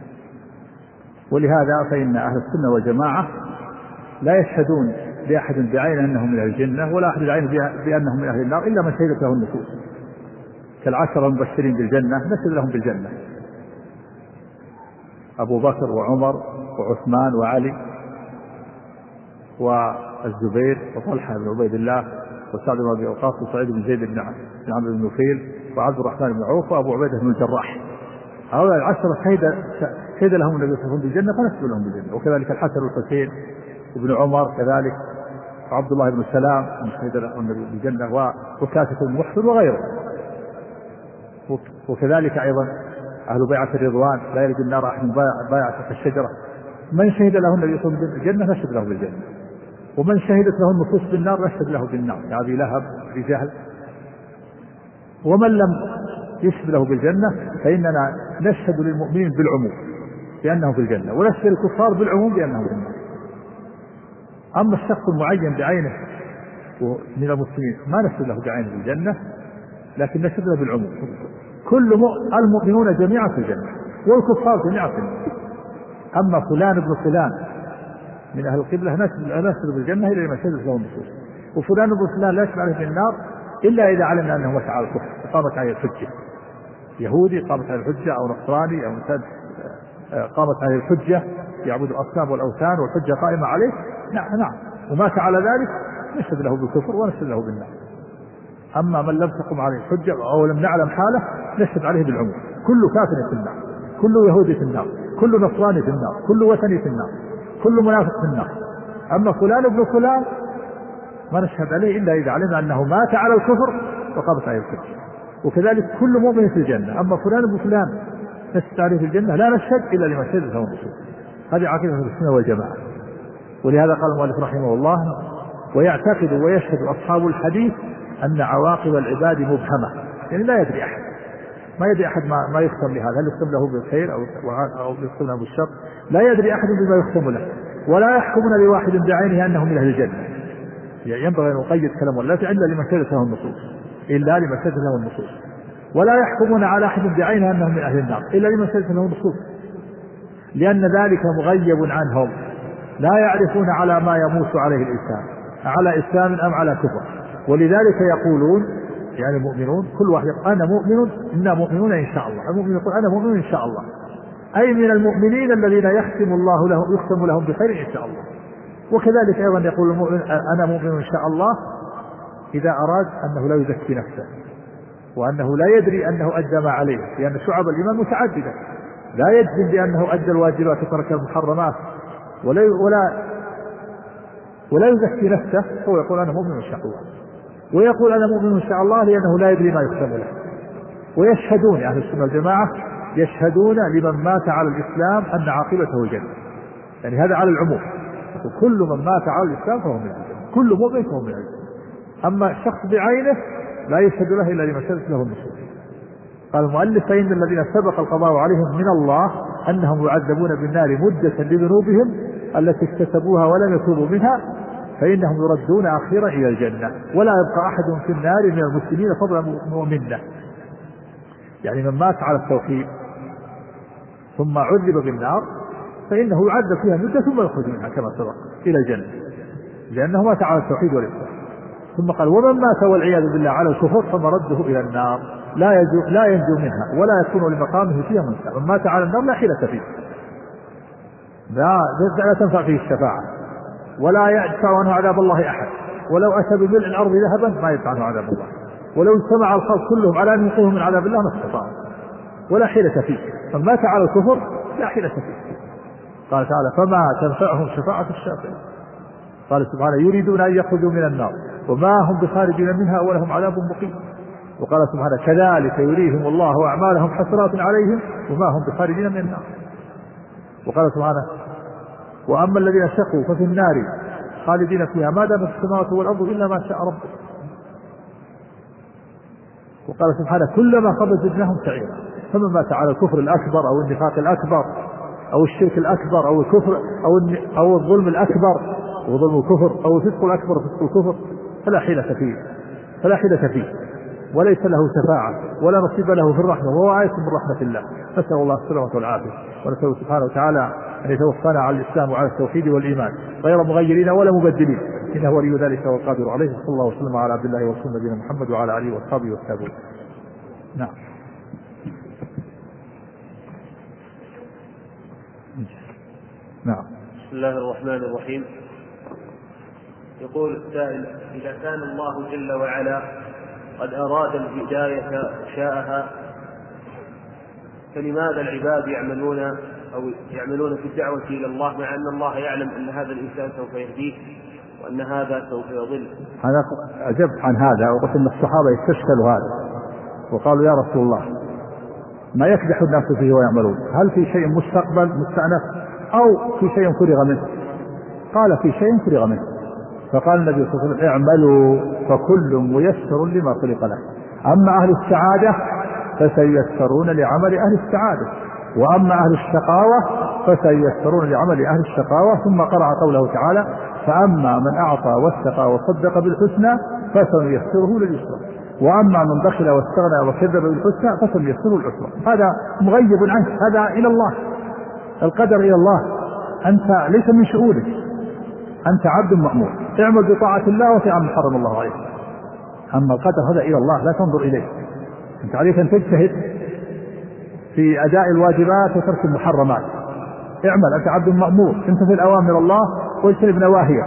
ولهذا فإن أهل السنة والجماعة لا يشهدون لأحد بعين أنه من أهل الجنة، ولا أحد بعين بأنهم من أهل النار إلا من شهدت له النفوس، كالعشرة المبشرين بالجنة نشهد لهم بالجنة: أبو بكر وعمر وعثمان وعلي والزبير وطلحة بن عبيد الله وسعد بن أبي وقاص وسعيد بن زيد بن عمرو بن نفيل وعبد الرحمن بن عوف وأبو عبيدة بن الجراح. هؤلاء العشرة شهد شهد لهم النبي صلى الله عليه وسلم بالجنة فنشهد لهم بالجنة. وكذلك الحسن والحسين وابن عمر كذلك، وعبد الله بن سلام شهد لهم النبي بالجنة، وكاتب المحسن وغيره. وكذلك أيضا أهل بيعة الرضوان لا يلج النار أحد بايع تحت الشجرة من شهد له النبي صلى الله عليه وسلم بالجنة نشهد له بالجنة، ومن شهدت له النصوص بالنار نشهد له بالنار كأبي لهب أبي جهل. ومن لم يشهد له بالجنة فإننا نشهد للمؤمنين بالعموم بأنه في الجنة، ونشهد الكفار بالعموم بأنه في النار. أما الشخص المعين بعينه من المسلمين ما نشهد له بعينه بالجنة، لكن نشهد له بالعموم. كل المؤمنون جميعا في الجنة والكفار جميعا في النار. أما فلان ابن فلان من أهل القبلة نشهد بالجنة إلا لما شهدت له النصوص، وفلان ابن فلان لا يشهد عليه بالنار إلا إذا علمنا أنه مات على الكفر قامت عليه الحجة، يهودي قامت عليه الحجة أو نصراني أو مسد قامت عليه الحجة يعبد الأصنام والأوثان والحجة قائمة عليه، نعم نعم ومات على ذلك نشهد له بالكفر ونشهد له بالنار. أما من لم تقم عليه الحجة أو لم نعلم حاله نشهد عليه بالعموم. كل كافر في النار، كل يهودي في النار، كل نصراني في النار، كل وثني في النار، كل منافق في النار. أما فلان ابن فلان ما نشهد عليه إلا إذا علمنا أنه مات على الكفر وقامت عليه الحجة. وكذلك كل مؤمن في الجنة. أما فلان ابن فلان نشهد عليه في الجنة لا نشهد إلا لما شهد له النصوص. هذه عقيدة السنة والجماعة. ولهذا قال المؤلف رحمه الله: ويعتقد ويشهد أصحاب الحديث أن عواقب العباد مبهمة، يعني لا يدري أحد، ما يدري أحد ما, ما يختم لهذا، هل يختم له بالخير أو, أو يختم له بالشر، لا يدري أحد بما يختم له. ولا يحكمون لواحد بعينه أنه من أهل الجنة، يعني ينبغي أن نقيد كلام الله إلا لما شهدت له النصوص، إلا لما شهدت له النصوص. ولا يحكمون على أحد بعينه أنه من أهل النار إلا لما شهدت له النصوص، لأن ذلك مغيب عنهم، لا يعرفون على ما يموت عليه الإنسان، على إسلام أم على كفر. ولذلك يقولون يعني المؤمنون كل واحد يقول أنا مؤمن إنا مؤمنون إن شاء الله، المؤمن يقول أنا مؤمن إن شاء الله، أي من المؤمنين الذين يختم الله لهم يختم لهم بخير إن شاء الله. وكذلك أيضا يقول المؤمن أنا مؤمن إن شاء الله إذا أراد أنه لا يزكي نفسه، وأنه لا يدري أنه أدى ما عليه، لأن شعب الإيمان متعددة، لا يجزم بأنه أدى الواجبات وترك المحرمات ولا ولا ولا يزكي نفسه، هو يقول أنا مؤمن إن شاء الله. ويقول أنا مؤمن إن شاء الله لأنه لا يدري ما يختم له. ويشهدون أهل السنة والجماعة يشهدون لمن مات على الإسلام أن عاقبته الجنة، يعني هذا على العموم، كل من مات على الإسلام فهو من الجنة، كل مؤمن فهو من الجنة. أما الشخص بعينه لا يشهد له إلا لما شهدت له النصوص. قال المؤلف: فإن الذين سبق القضاء عليهم من الله أنهم يعذبون بالنار مدة لذنوبهم التي اكتسبوها ولم يتوبوا منها، فإنهم يردون أخيرا إلى الجنة، ولا يبقى أحد في النار من المسلمين فضلا ومنه. يعني من مات على التوحيد ثم عذب بالنار فإنه يعذب فيها مدة ثم يخرج منها كما سبق إلى الجنة، لأنه مات على التوحيد والإسلام. ثم قال: ومن مات والعياذ بالله على الكفر فمرده إلى النار لا ينجو, لا ينجو منها ولا يكون لمقامه فيها منفعة. من مات على النار لا حيلة فيه، لا, لا تنفع فيه الشفاعة، ولا يدفع عنه عذاب الله أحد، ولو أتى بملء الأرض ذهبا ما يدفع عنه عذاب الله، ولو اجتمع الخلق كلهم على أن ينقذهم من عذاب الله ما استطاعوا، ولا حيلة فيه. من مات على الكفر لا حيلة فيه. قال تعالى: فما تنفعهم شفاعة الشافعين. قال سبحانه: يريدون أن يخرجوا من النار وما هم بخارجين منها ولهم عذاب مقيم. وقال سبحانه: كذلك يريهم الله أعمالهم حسرات عليهم وما هم بخارجين من النار. وقال سبحانه: وأما الذين شقوا ففي النار خالدين فيها ما دامت السماوات والأرض إلا ما شاء ربك. وقال سبحانه: كلما خبت زدناهم سعيرا. فمن مات على الكفر الأكبر أو النفاق الأكبر أو الشرك الأكبر أو الكفر أو أو الظلم الأكبر وظلم الكفر أو الفسق الأكبر فسق الكفر فلا حيلة فيه فلا حيلة فيه وليس له شفاعة ولا نصيب له في الرحمة، وهو آية من رحمة الله. نسأل الله السلامة والعافية، ونسأل سبحانه وتعالى أن يتوفانا على الإسلام وعلى التوحيد والإيمان غير مغيرين ولا مبدلين، إنه ولي ذلك والقادر عليه. صلى الله وسلم على عبد الله ورسوله نبينا محمد وعلى آله وأصحابه والتابعين. نعم. نعم. بسم الله الرحمن الرحيم. يقول السائل: إذا كان الله جل وعلا قد أراد الهداية وشاءها، فلماذا العباد يعملون أو يعملون في الدعوة إلى الله مع أن الله يعلم أن هذا الإنسان سوف يهديه وأن هذا سوف يضل؟ أنا أجبت عن هذا وقلت أن الصحابة يستشكلوا هذا وقالوا: يا رسول الله ما يكدح الناس فيه ويعملون، هل في شيء مستقبل مستأنف أو في شيء فرغ منه؟ قال في شيء فرغ منه. فقال النبي صلى الله عليه وسلم اعملوا فكل ميسر لما خلق له. أما أهل السعادة فسييسرون لعمل أهل السعادة، وأما أهل الشقاوة فسييسرون لعمل أهل الشقاوة. ثم قرأ قوله تعالى فأما من أعطى واتقى وصدق بالحسنى فسنيسره لليسرى، وأما من بخل واستغنى وكذب بالحسنى فسنيسره للعسرى. هذا مغيب عنك، هذا إلى الله، القدر إلى الله، أنت ليس من شؤونك، أنت عبد مأمور، اعمل بطاعة الله وفي عما حرم الله عليك. أما القدر هذا إلى الله، لا تنظر إليه. أنت عليك أن تجتهد في أداء الواجبات وترك المحرمات. اعمل، أنت عبد مأمور، امتثل الأوامر الله واجتنب نواهيه،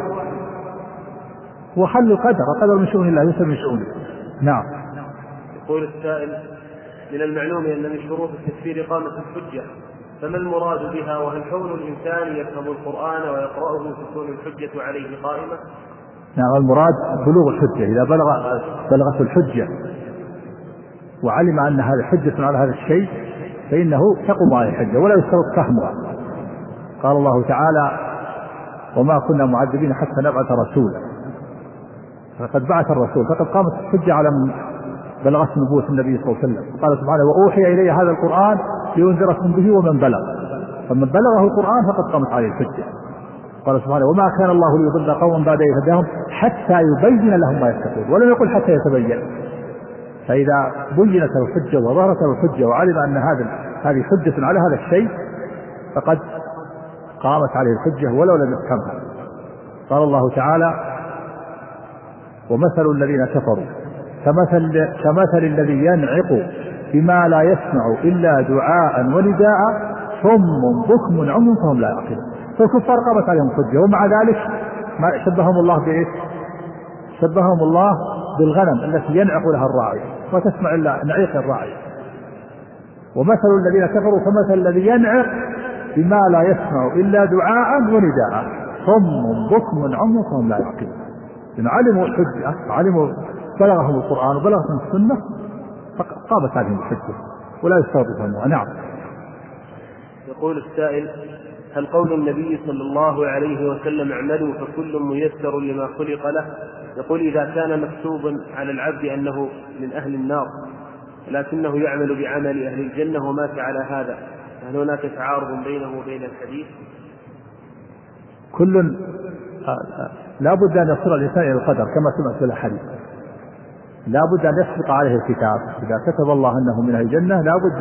وخل القدر، القدر من شؤون الله ليس من شؤونك. نعم. يقول السائل من المعلوم أن من شروط التكفير إقامة الحجة، فما المراد بها؟ وهل كون الإنسان يفهم القرآن ويقرأه تكون الحجة عليه قائمة؟ نعم، المراد بلوغ الحجة. إذا بلغ بلغت الحجة وعلم أن هذا حجة على هذا الشيء فإنه تقوم عليه الحجة ولا يشترط فهمها. قال الله تعالى وما كنا معذبين حتى نبعث رسولا، فقد بعث الرسول، فقد قامت الحجة على من بلغت نبوة النبي صلى الله عليه وسلم. قال سبحانه وأوحي إلي هذا القرآن لينذركم به ومن بلغ، فمن بلغه القرآن فقد قامت عليه الحجة. قال سبحانه وما كان الله ليضل قوما بعد إذ هداهم حتى يبين لهم ما يتقون، ولم يقل حتى يتبين. فإذا بينت الحجة وظهرت الحجة وعلم أن هذا هذه حجة على هذا الشيء فقد قامت عليه الحجة ولو لم يفهمها. قال الله تعالى ومثل الذين كفروا كمثل, كمثل الذي ينعق بما لا يسمع إلا دعاء ونداء صم بكم عمي فهم لا يعقلون. فالكفار قامت عليهم الحجة، ومع ذلك ما شبههم الله بإيش؟ شبههم الله بالغنم التي ينعق لها الراعي وتسمع إلا نعيق الراعي. ومثل الذين كفروا كمثل الذي ينعق بما لا يسمع إلا دعاء ونداء صم بكم عمي فهم لا يعقلون. إن علموا الحجة، علموا بلغهم القرآن وبلغهم السنة فقامت عليهم الحجة ولا يستوطفونها. نعم. يقول السائل هل قول النبي صلى الله عليه وسلم اعملوا فكل ميسر لما خلق له، يقول إذا كان مكتوبا على العبد أنه من أهل النار لكنه يعمل بعمل أهل الجنة ومات على هذا، هل هناك تعارض بينه وبين الحديث؟ كل لا بد أن يصل الإنسان إلى القدر كما سمعت في الحديث، لا بد أن يسبق عليه الكتاب. إذا كتب الله أنه من أهل الجنة لا بد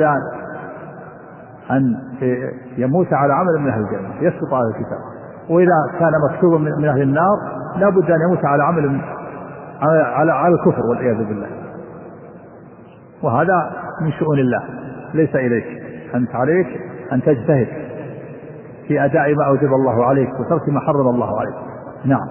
أن يموت على عمل من أهل الجنة يسبق على الكتاب، وإذا كان مكتوبا من أهل النار لا بد أن يموت على عمل على على الكفر والعياذ بالله. وهذا من شؤون الله ليس إليك، أنت عليك أن تجتهد في أداء ما أوجب الله عليك وترك ما حرم الله عليك. نعم.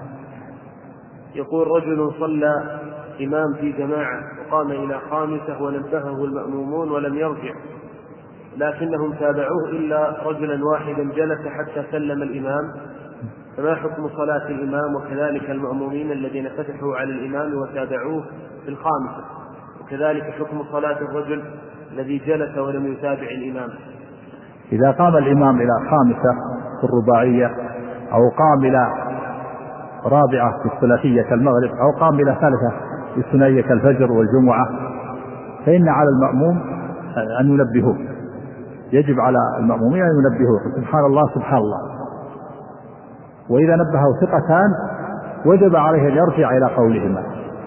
يقول رجل صلى إمام في جماعة وقام إلى خامسة ونبهه المأمومون ولم يرجع، لكنهم تابعوه إلا رجلا واحدا جلس حتى سلم الإمام، فما حكم صلاة الإمام وكذلك المأمومين الذين فتحوا على الإمام وتابعوه في الخامسة، وكذلك حكم صلاة الرجل الذي جلس ولم يتابع الإمام؟ إذا قام الإمام إلى خامسة في الرباعية أو قام إلى رابعة في الثلاثية كالمغرب أو قام إلى ثالثة في الثنائية كالفجر والجمعة فإن على المأموم أن ينبهوه، يجب على المأمومين أن ينبهوه سبحان الله سبحان الله. وإذا نبهوا ثقتان وجب عليه أن يرجع إلى قولهما،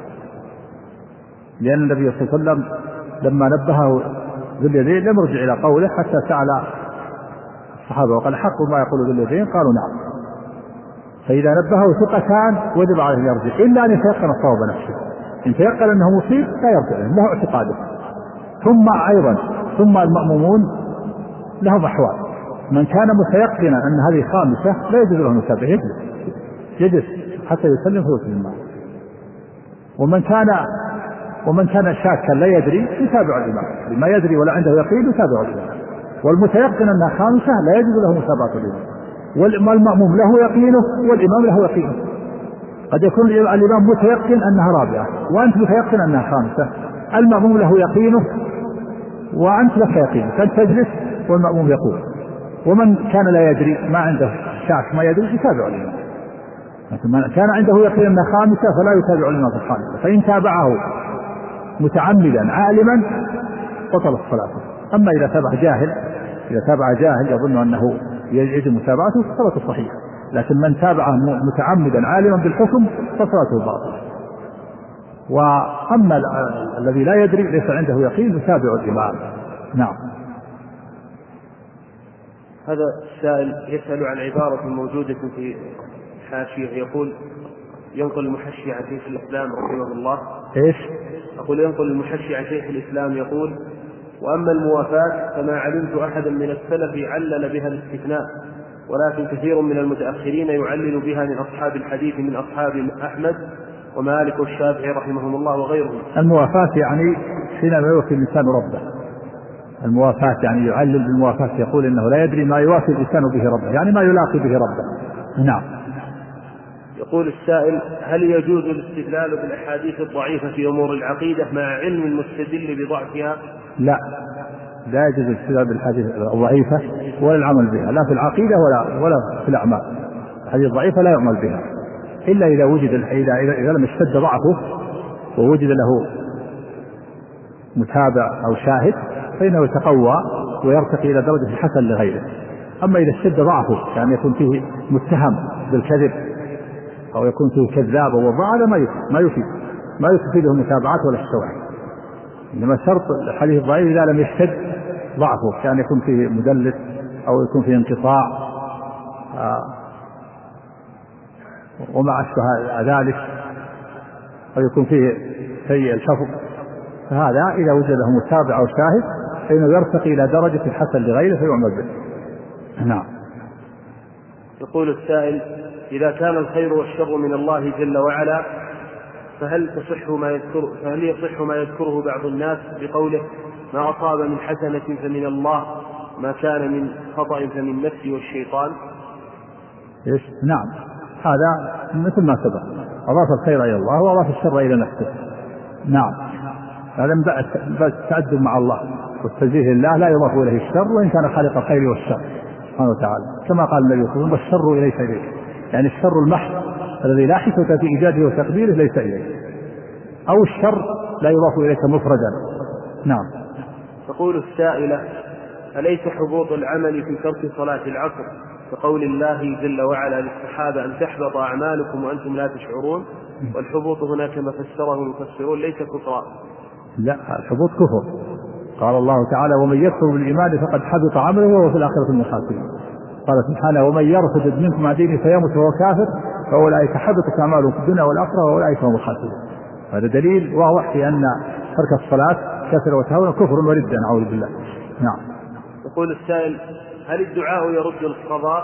لأن النبي صلى الله عليه وسلم لما نبهه ذو اليدين لم يرجع إلى قوله حتى سأل الصحابة وقال حق ما يقول ذو اليدين؟ قالوا نعم. فإذا نبهه ثقتان وجب عليه أن يرجع إلا أن يتيقن الصواب نفسه، إن تيقن أنه مصيب لا يرجع له اعتقاده. ثم أيضا ثم المأمومون لهم أحوال، من كان متيقنا أن هذه خامسة لا يجوز له أن يتابع، يجلس يجلس حتى يسلم فيسلم معه. ومن كان ومن كان شاكا لا يدري يتابع الإمام، لما يدري ولا عنده يقين يتابع الإمام. والمتيقن أنها خامسة لا يجوز له متابعة الإمام، والمأموم له يقينه والإمام له يقينه. قد يكون الإمام متيقن أنها رابعة وأنت متيقن أنها خامسة، المأموم له يقينه وأنت لك يقينه، فأنت تجلس والمأموم يقول. ومن كان لا يدري ما عنده شاك ما يدري يتابع الإمام، لكن من كان عنده يقين أنها خامسة فلا يتابع الإمام في الخامسة، فإن تابعه متعمدا عالما بطلت صلاته. أما إذا تابع جاهل إذا تابع جاهل يظن أنه يجب متابعته فصلاته صحيحة، لكن من تابعه متعمدا عالما بالحكم فصلاته باطلة. وأما الذي لا يدري ليس عنده يقين يتابع الإمام. نعم. هذا السائل يسأل عن عبارة موجودة في حاشية يقول ينقل المحشي عن شيخ الإسلام رحمه الله. إيش؟ أقول ينقل المحشي عن شيخ الإسلام يقول: وأما الموافاة فما علمت أحدا من السلف علل بها الاستثناء، ولكن كثير من المتأخرين يعلل بها من أصحاب الحديث من أصحاب أحمد ومالك والشافعي رحمهم الله وغيرهم. الموافاة يعني حينما يوفي الإنسان ربه، الموافاة يعني يعلل بالموافاة، يقول إنه لا يدري ما يوافي الإنسان به ربه، يعني ما يلاقي به ربه. نعم. يقول السائل: هل يجوز الاستدلال بالأحاديث الضعيفة في أمور العقيدة مع علم المستدل بضعفها؟ لا، لا يجوز الاستدلال بالحديث الضعيفة ولا العمل بها، لا في العقيدة ولا ولا في الأعمال. الحديث الضعيفة لا يعمل بها إلا إذا وجد إذا إذا لم يشتد ضعفه ووجد له متابع أو شاهد فإنه يتقوى ويرتقي إلى درجة الحسن لغيره. أما إذا اشتد ضعفه يعني يكون فيه متهم بالكذب أو يكون فيه كذاب ووضاع، هذا ما يفيد ما يفيد ما يفيده المتابعات ولا الشواهد. إنما شرط الحديث الضعيف إذا لم يشتد ضعفه كان يكون فيه مدلس أو يكون فيه انقطاع آه ومع أشبه ذلك، أو يكون فيه سيء الحفظ، فهذا إذا وجد له متابع أو شاهد فإنه يرتقي إلى درجة الحسن لغيره فيعمل به. نعم. يقول السائل: إذا كان الخير والشر من الله جل وعلا فهل تصح ما يذكر فهل يصح ما يذكره بعض الناس بقوله: ما أصاب من حسنة فمن الله، ما كان من خطأ فمن نفسي والشيطان؟ إيش؟ نعم، هذا مثل ما سبق، أضاف الخير إلى الله وأضاف الشر إلى نفسه. نعم، هذا من بعد التأدب مع الله والتنزيه لله، لا يضاف إليه الشر وإن كان خالق الخير والشر سبحانه وتعالى، كما قال النبي صلى الله عليه وسلم: والشر إليك إليك، يعني الشر المحض الذي لا حكمة في إيجاده وتقديره ليس إليك، أو الشر لا يضاف إليك مفردا. نعم. تقول السائلة: أليس حبوط العمل في ترك صلاة العصر كقول الله جل وعلا للصحابة أن تحبط أعمالكم وأنتم لا تشعرون، والحبوط هنا كما فسره المفسرون ليس كفرا؟ لا، الحبوط كفر. قال الله تعالى: ومن يكفر بالإيمان فقد حبط عمله وهو في الآخرة من الخاسرين. قال سبحانه: ومن يرتد منكم عن دينه فيمت وهو كافر فأولئك حبطت أعمالهم في الدنيا والآخرة وأولئك هم الخاسرون. هذا دليل واضح في أن ترك الصلاة كثر وتهاون كفر وردا، نعوذ بالله. نعم. يقول السائل: هل الدعاء يرد القضاء؟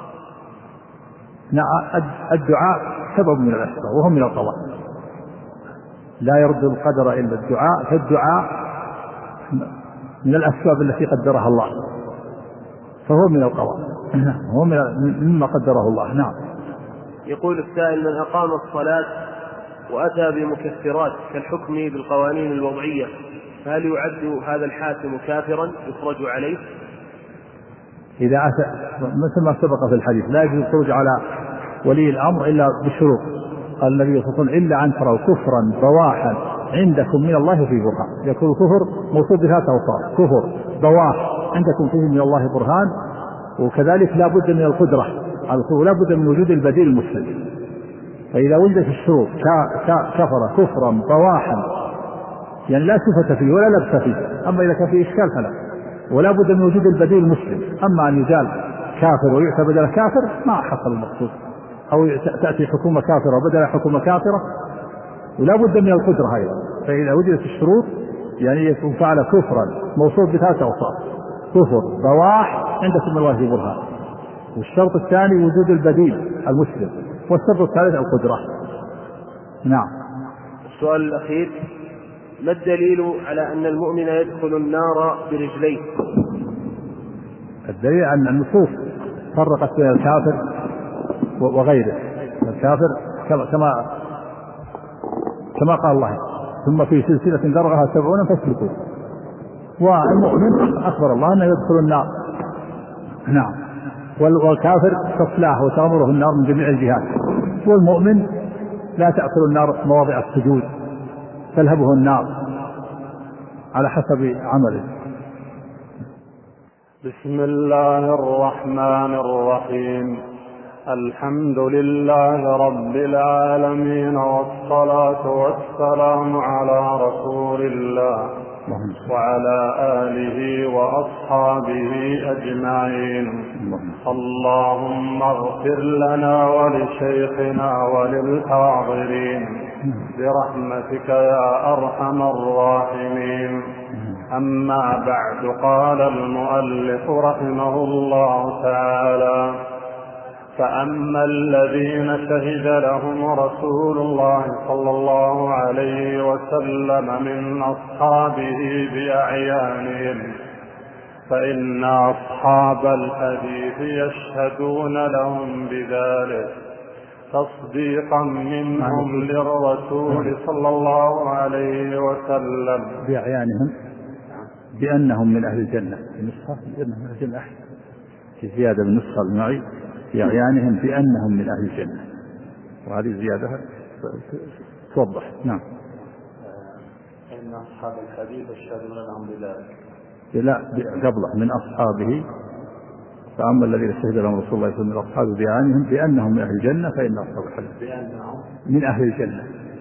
نعم، الدعاء سبب من الأسباب وهم من القضاء، لا يرد القدر إلا الدعاء، فالدعاء من الأسباب التي قدرها الله فهو من القضاء، هو مما قدره الله. نعم. يقول السائل: من أقام الصلاة وأتى بمكفرات كالحكم بالقوانين الوضعية فهل يعد هذا الحاكم كافرا يخرج عليه؟ إذا أتى مثل ما سبق في الحديث لا يجوز الخروج على ولي الأمر إلا بشروط. قال النبي صلى الله عليه وسلم: إلا أن تروا كفرا بواحا عندكم من الله فيه برهان. يكون كفر موصوف بثلاث أوصاف: كفر بواح عندكم فيه من الله برهان، وكذلك لا بد من القدرة على الكفر، لا بد من وجود البديل المسلم. فإذا وجدت الشروط كفر كفرا بواحا يعني لا صفة فيه ولا لبس فيه، أما إذا كان فيه إشكال فلا، ولا بد من وجود البديل المسلم. أما أن يزال كافر ويؤتى بدل كافر ما حصل المقصود، أو تأتي حكومة كافرة وبدل حكومة كافرة، ولا بد من القدرة أيضا. فإذا وجدت الشروط يعني يكون فعل كفرا موصوف بثلاث أوصاف: كفر بواح عندكم من الله برهان، والشرط الثاني وجود البديل المسلم، والشرط الثالث القدرة. نعم. السؤال الأخير: ما الدليل على أن المؤمن يدخل النار برجليه؟ الدليل أن النصوص فرقت بين الكافر وغيره. الكافر كما كما قال الله: ثم في سلسلة ذرعها سبعون فاسلكوه. والمؤمن أخبر الله أنه يدخل النار نعم. والكافر تصلاه وتغمره النار من جميع الجهات، والمؤمن لا تأكل النار مواضع السجود، تلهبه النار على حسب عمله. بسم الله الرحمن الرحيم. الحمد لله رب العالمين، والصلاة والسلام على رسول الله وعلى آله وأصحابه أجمعين. اللهم اغفر لنا ولشيخنا وللحاضرين برحمتك يا أرحم الراحمين. أما بعد، قال المؤلف رحمه الله تعالى: فأما الذين شهد لهم رسول الله صلى الله عليه وسلم من أصحابه بأعيانهم فإن أصحاب الحديث يشهدون لهم بذلك تصديقا منهم للرسول صلى الله عليه وسلم. بأعيانهم بأنهم من أهل الجنة، النسخة بأنهم من أهل الجنة في زيادة بالنسخة المعي بأعيانهم بأنهم من أهل الجنة، وهذه الزيادة توضح. نعم. إن أصحاب الحديث يشهدون لهم بذلك، لا قبله من أصحابه. فأما الذين شهد لهم رسول الله صلى الله عليه وسلم من أصحابه بأعيانهم بأنهم من أهل الجنة فإن أصحاب الحديث من أهل الجنة.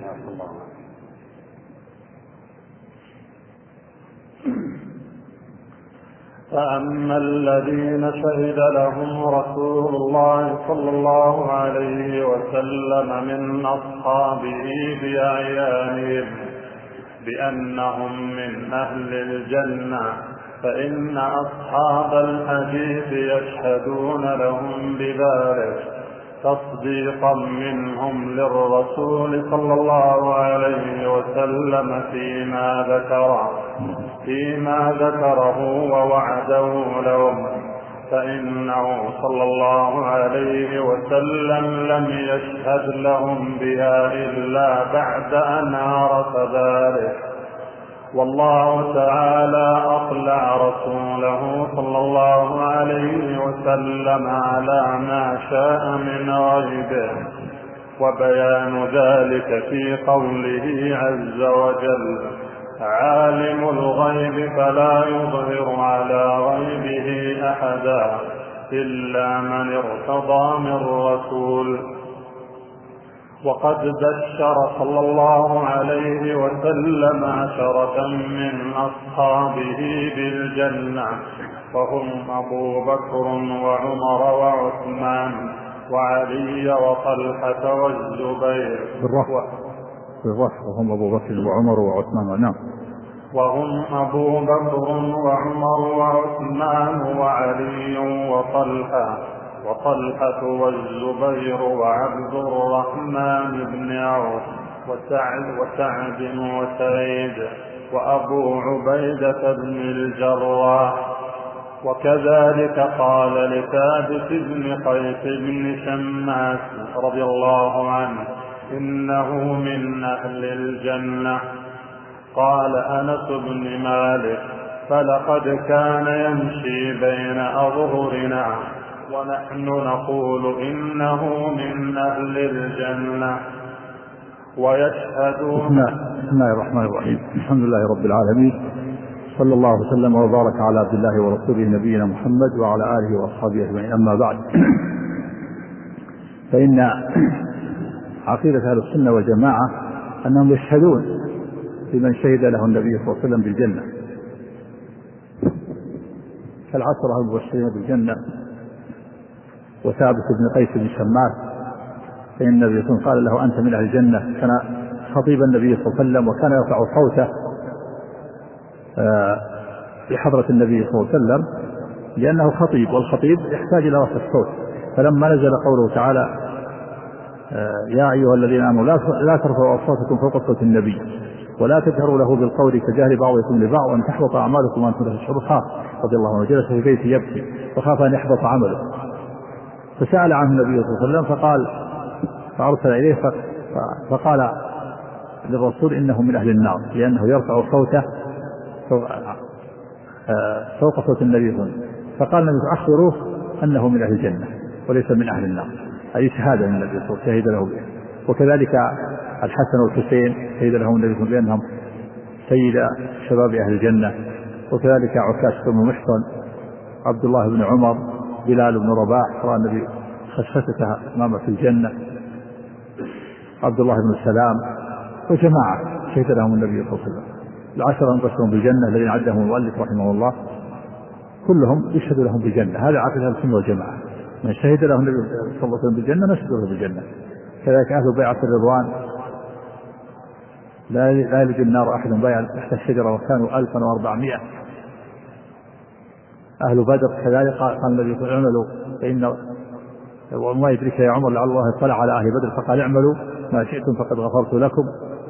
فأما الذين شهد لهم رسول الله صلى الله عليه وسلم من أصحابه بأعيانهم بأنهم من أهل الجنة فإن أصحاب الحديث يشهدون لهم بذلك تصديقا منهم للرسول صلى الله عليه وسلم فيما ذكره فيما ذكره ووعده لهم، فإنه صلى الله عليه وسلم لم يشهد لهم بها إلا بعد أن عرف ذلك. والله تعالى أطلع رسوله صلى الله عليه وسلم على ما شاء من غيبه، وبيان ذلك في قوله عز وجل: عالم الغيب فلا يظهر على غيبه أحدا إلا من ارتضى من رسول. وقد بشر صلى الله عليه وسلم عشرة من أصحابه بالجنة، وهم أبو بكر وعمر وعثمان وعلي وطلحة والزبير. وهم أبو بكر وعمر وعثمان. نعم. وهم أبو بكر وعمر وعثمان وعلي وطلحة وطلحة والزبير وعبد الرحمن بن عوف وسعد وسعد وسعيد وأبو عبيدة بن الجراح. وكذلك قال لثابت بن قيس بن شماس رضي الله عنه: إنه من أهل الجنة. قال أنس بن مالك: فلقد كان يمشي بين أظهرنا ونحن نقول إنه من أهل الجنة. ويشهدون. بسم الله الرحمن الرحيم. الحمد لله رب العالمين، صلى الله وسلم وبارك على عبد الله ورسوله نبينا محمد وعلى آله وأصحابه أجمعين. أما بعد، فإن عقيدة أهل السنة والجماعة أنهم يشهدون لمن شهد له النبي صلى الله عليه وسلم بالجنة، كالعشرة المبشرين بالجنة وثابت بن قيس بن شماس، فإن النبي صلى الله عليه وسلم قال له: أنت من أهل الجنة. كان خطيب النبي صلى الله عليه وسلم، وكان يرفع صوته في حضرة النبي صلى الله عليه وسلم لأنه خطيب، والخطيب يحتاج إلى رفع الصوت. فلما نزل قوله تعالى: يا أيها الذين آمنوا لا ترفعوا أصواتكم فوق صوت النبي ولا تجهروا له بالقول كجهر بعضكم لبعض وأن تحبط أعمالكم وأنتم لا تشعرون، خاف رضي الله عنه، جلس في بيته يبكي وخاف أن يحبط عمله، فسأل عنه النبي صلى الله عليه وسلم فقال فأرسل إليه فقال للرسول: إنه من أهل النار، لأنه يرفع صوته فوق صوت النبي صلى الله عليه وسلم. فقال النبي: أخبروه أنه من أهل الجنة وليس من أهل النار. هذه شهادة من النبي صلى الله عليه وسلم شهد له به. وكذلك الحسن والحسين شهد لهم النبي صلى الله عليه وسلم بأنهم سيد شباب أهل الجنة. وكذلك عكاشة بن محصن، عبد الله بن عمر، بلال بن رباح رأى النبي خشفتها أمامه في الجنة، عبد الله بن السلام، وجماعة شهد لهم النبي صلى الله عليه وسلم. العشرة المبشرون بالجنة الذين عدهم المؤلف رحمه الله كلهم يشهد لهم بالجنة. هذا عقيدة أهل السنة والجماعة، من شهد له النبي صلى الله عليه وسلم بالجنة نشهد له بالجنة. كذلك أهل بيعة الرضوان لا يلج النار أحد بايع تحت الشجرة وكانوا ألفا وأربعمائة. أهل بدر كذلك قال النبي صلى الله عليه وسلم فإن وما يدرك يا عمر لعل الله اطلع على أهل بدر فقال اعملوا ما شئتم فقد غفرت لكم.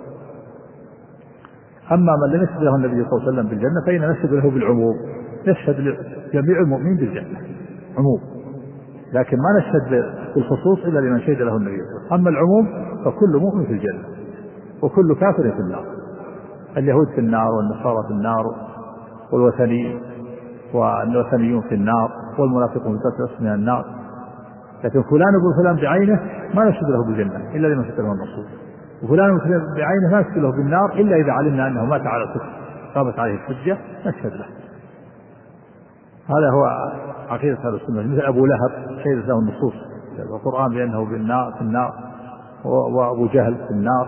أما من لم يشهد له النبي صلى الله عليه وسلم بالجنة فإن نشهد له بالعموم، نشهد لجميع المؤمنين بالجنة عموم، لكن ما نشهد بالخصوص إلا لمن شهد له النبي صلى الله عليه وسلم. أما العموم فكل مؤمن في الجنة وكل كافر في النار. اليهود في النار والنصارى في النار والوثنيين والوثنيون في النار والمنافقون في من النار، لكن فلان ابن فلان بعينه ما نشهد له بالجنة إلا لمن شهد له الرسول، وفلان بعينه ما نشهد له بالنار إلا إذا علمنا أنه مات على الكفر قامت عليه الحجة نشهد له. هذا هو عقيدة أهل السنة. مثل أبو لهب شهدت له النصوص القرآن بأنه بالنار في النار، وأبو جهل في النار،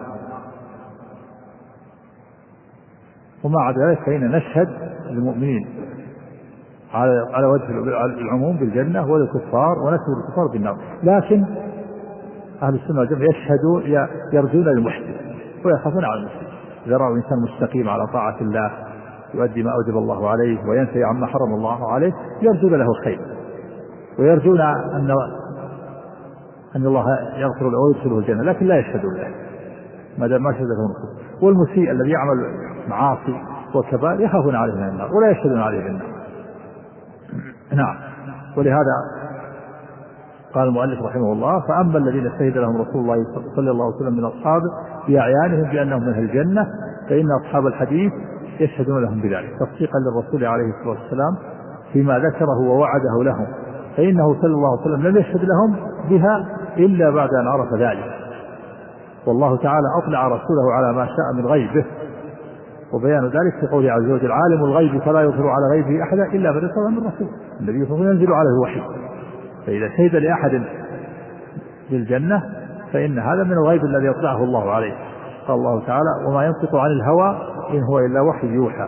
وما عدا ذلك فإن نشهد للمؤمنين على على وجه العموم بالجنة وللكفار ونشهد للكفار بالنار. لكن أهل السنة والجماعة يشهدوا يرجون للمحسن ويخافون على المسلم. إذا رأوا إنسان مستقيم على طاعة الله يؤدي ما أوجب الله عليه وينتهي عما حرم الله عليه يرجون له الخير ويرجون أن أن الله يغفر له ويدخله الجنة، لكن لا يشهدون له ما دام ما شهد له الخير. والمسيء الذي يعمل معاصي وكبائر يخافون عليه من النار ولا يشهدون عليه بالنار. نعم. ولهذا قال المؤلف رحمه الله فأما الذين شهد لهم رسول الله صلى الله عليه وسلم من أصحابه بأعيانهم بأنهم من أهل الجنة فإن أصحاب الحديث يشهدون لهم بذلك تصديقا للرسول عليه الصلاة والسلام فيما ذكره ووعده لهم، فإنه صلى الله عليه وسلم لم يشهد لهم بها إلا بعد أن عرف ذلك، والله تعالى أطلع رسوله على ما شاء من غيبه، وبيان ذلك في قوله عز وجل عالم الغيب فلا يظهر على غيبه أحدا إلا من ارتضى من رسول. النبي صلى الله عليه وسلم ينزل عليه الوحي، فإذا شهد لأحد بالجنة فإن هذا من الغيب الذي يطلعه الله عليه. قال الله تعالى وما ينطق عن الهوى إن هو إلا وحي يوحى.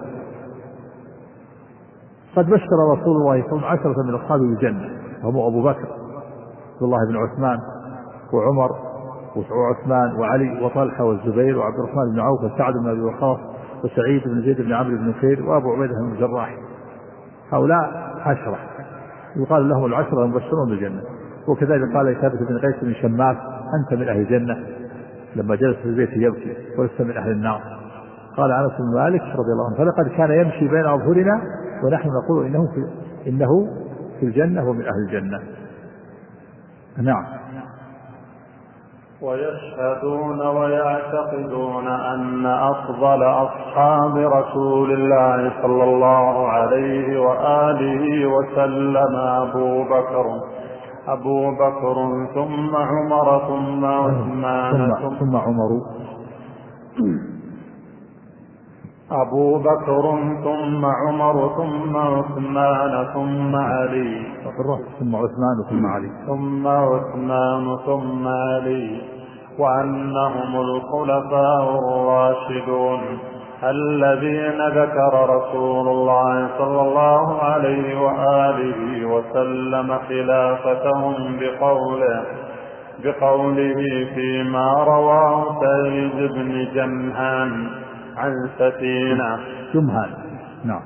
قد بشر رسول الله صلى الله عليه وسلم عشرة من أصحابه بالجنة وهم أبو بكر عبد الله بن عثمان وعمر وعثمان وعلي وطلحة والزبير وعبد الرحمن بن عوف وسعد بن أبي وقاص وسعيد بن زيد بن عمرو بن نفير وأبو عبيدة بن الجراح. هؤلاء عشرة يقال لهم العشرة المبشرون بالجنة. وكذلك قال ثابت بن قيس بن شماس أنت من أهل الجنة لما جلس في البيت يبكي ولست من أهل النار. قال أنس بن مالك رضي الله عنه فلقد كان يمشي بين أظهرنا ونحن نقول إنه في, إنه في الجنة ومن أهل الجنة. نعم. ويشهدون ويعتقدون أن أفضل أصحاب رسول الله صلى الله عليه وآله وسلم أبو بكر أبو بكر ثم عمر ثم عثمان ثم, ثم عمر أبو بكر ثم عمر ثم عثمان ثم علي ثم عثمان ثم علي ثم عثمان ثم علي وأنهم الخلفاء الراشدون الذين ذكر رسول الله صلى الله عليه وآله وسلم خلافتهم بقوله بقوله فيما رواه سعيد بن جمهان عن سفينة جمهان نعم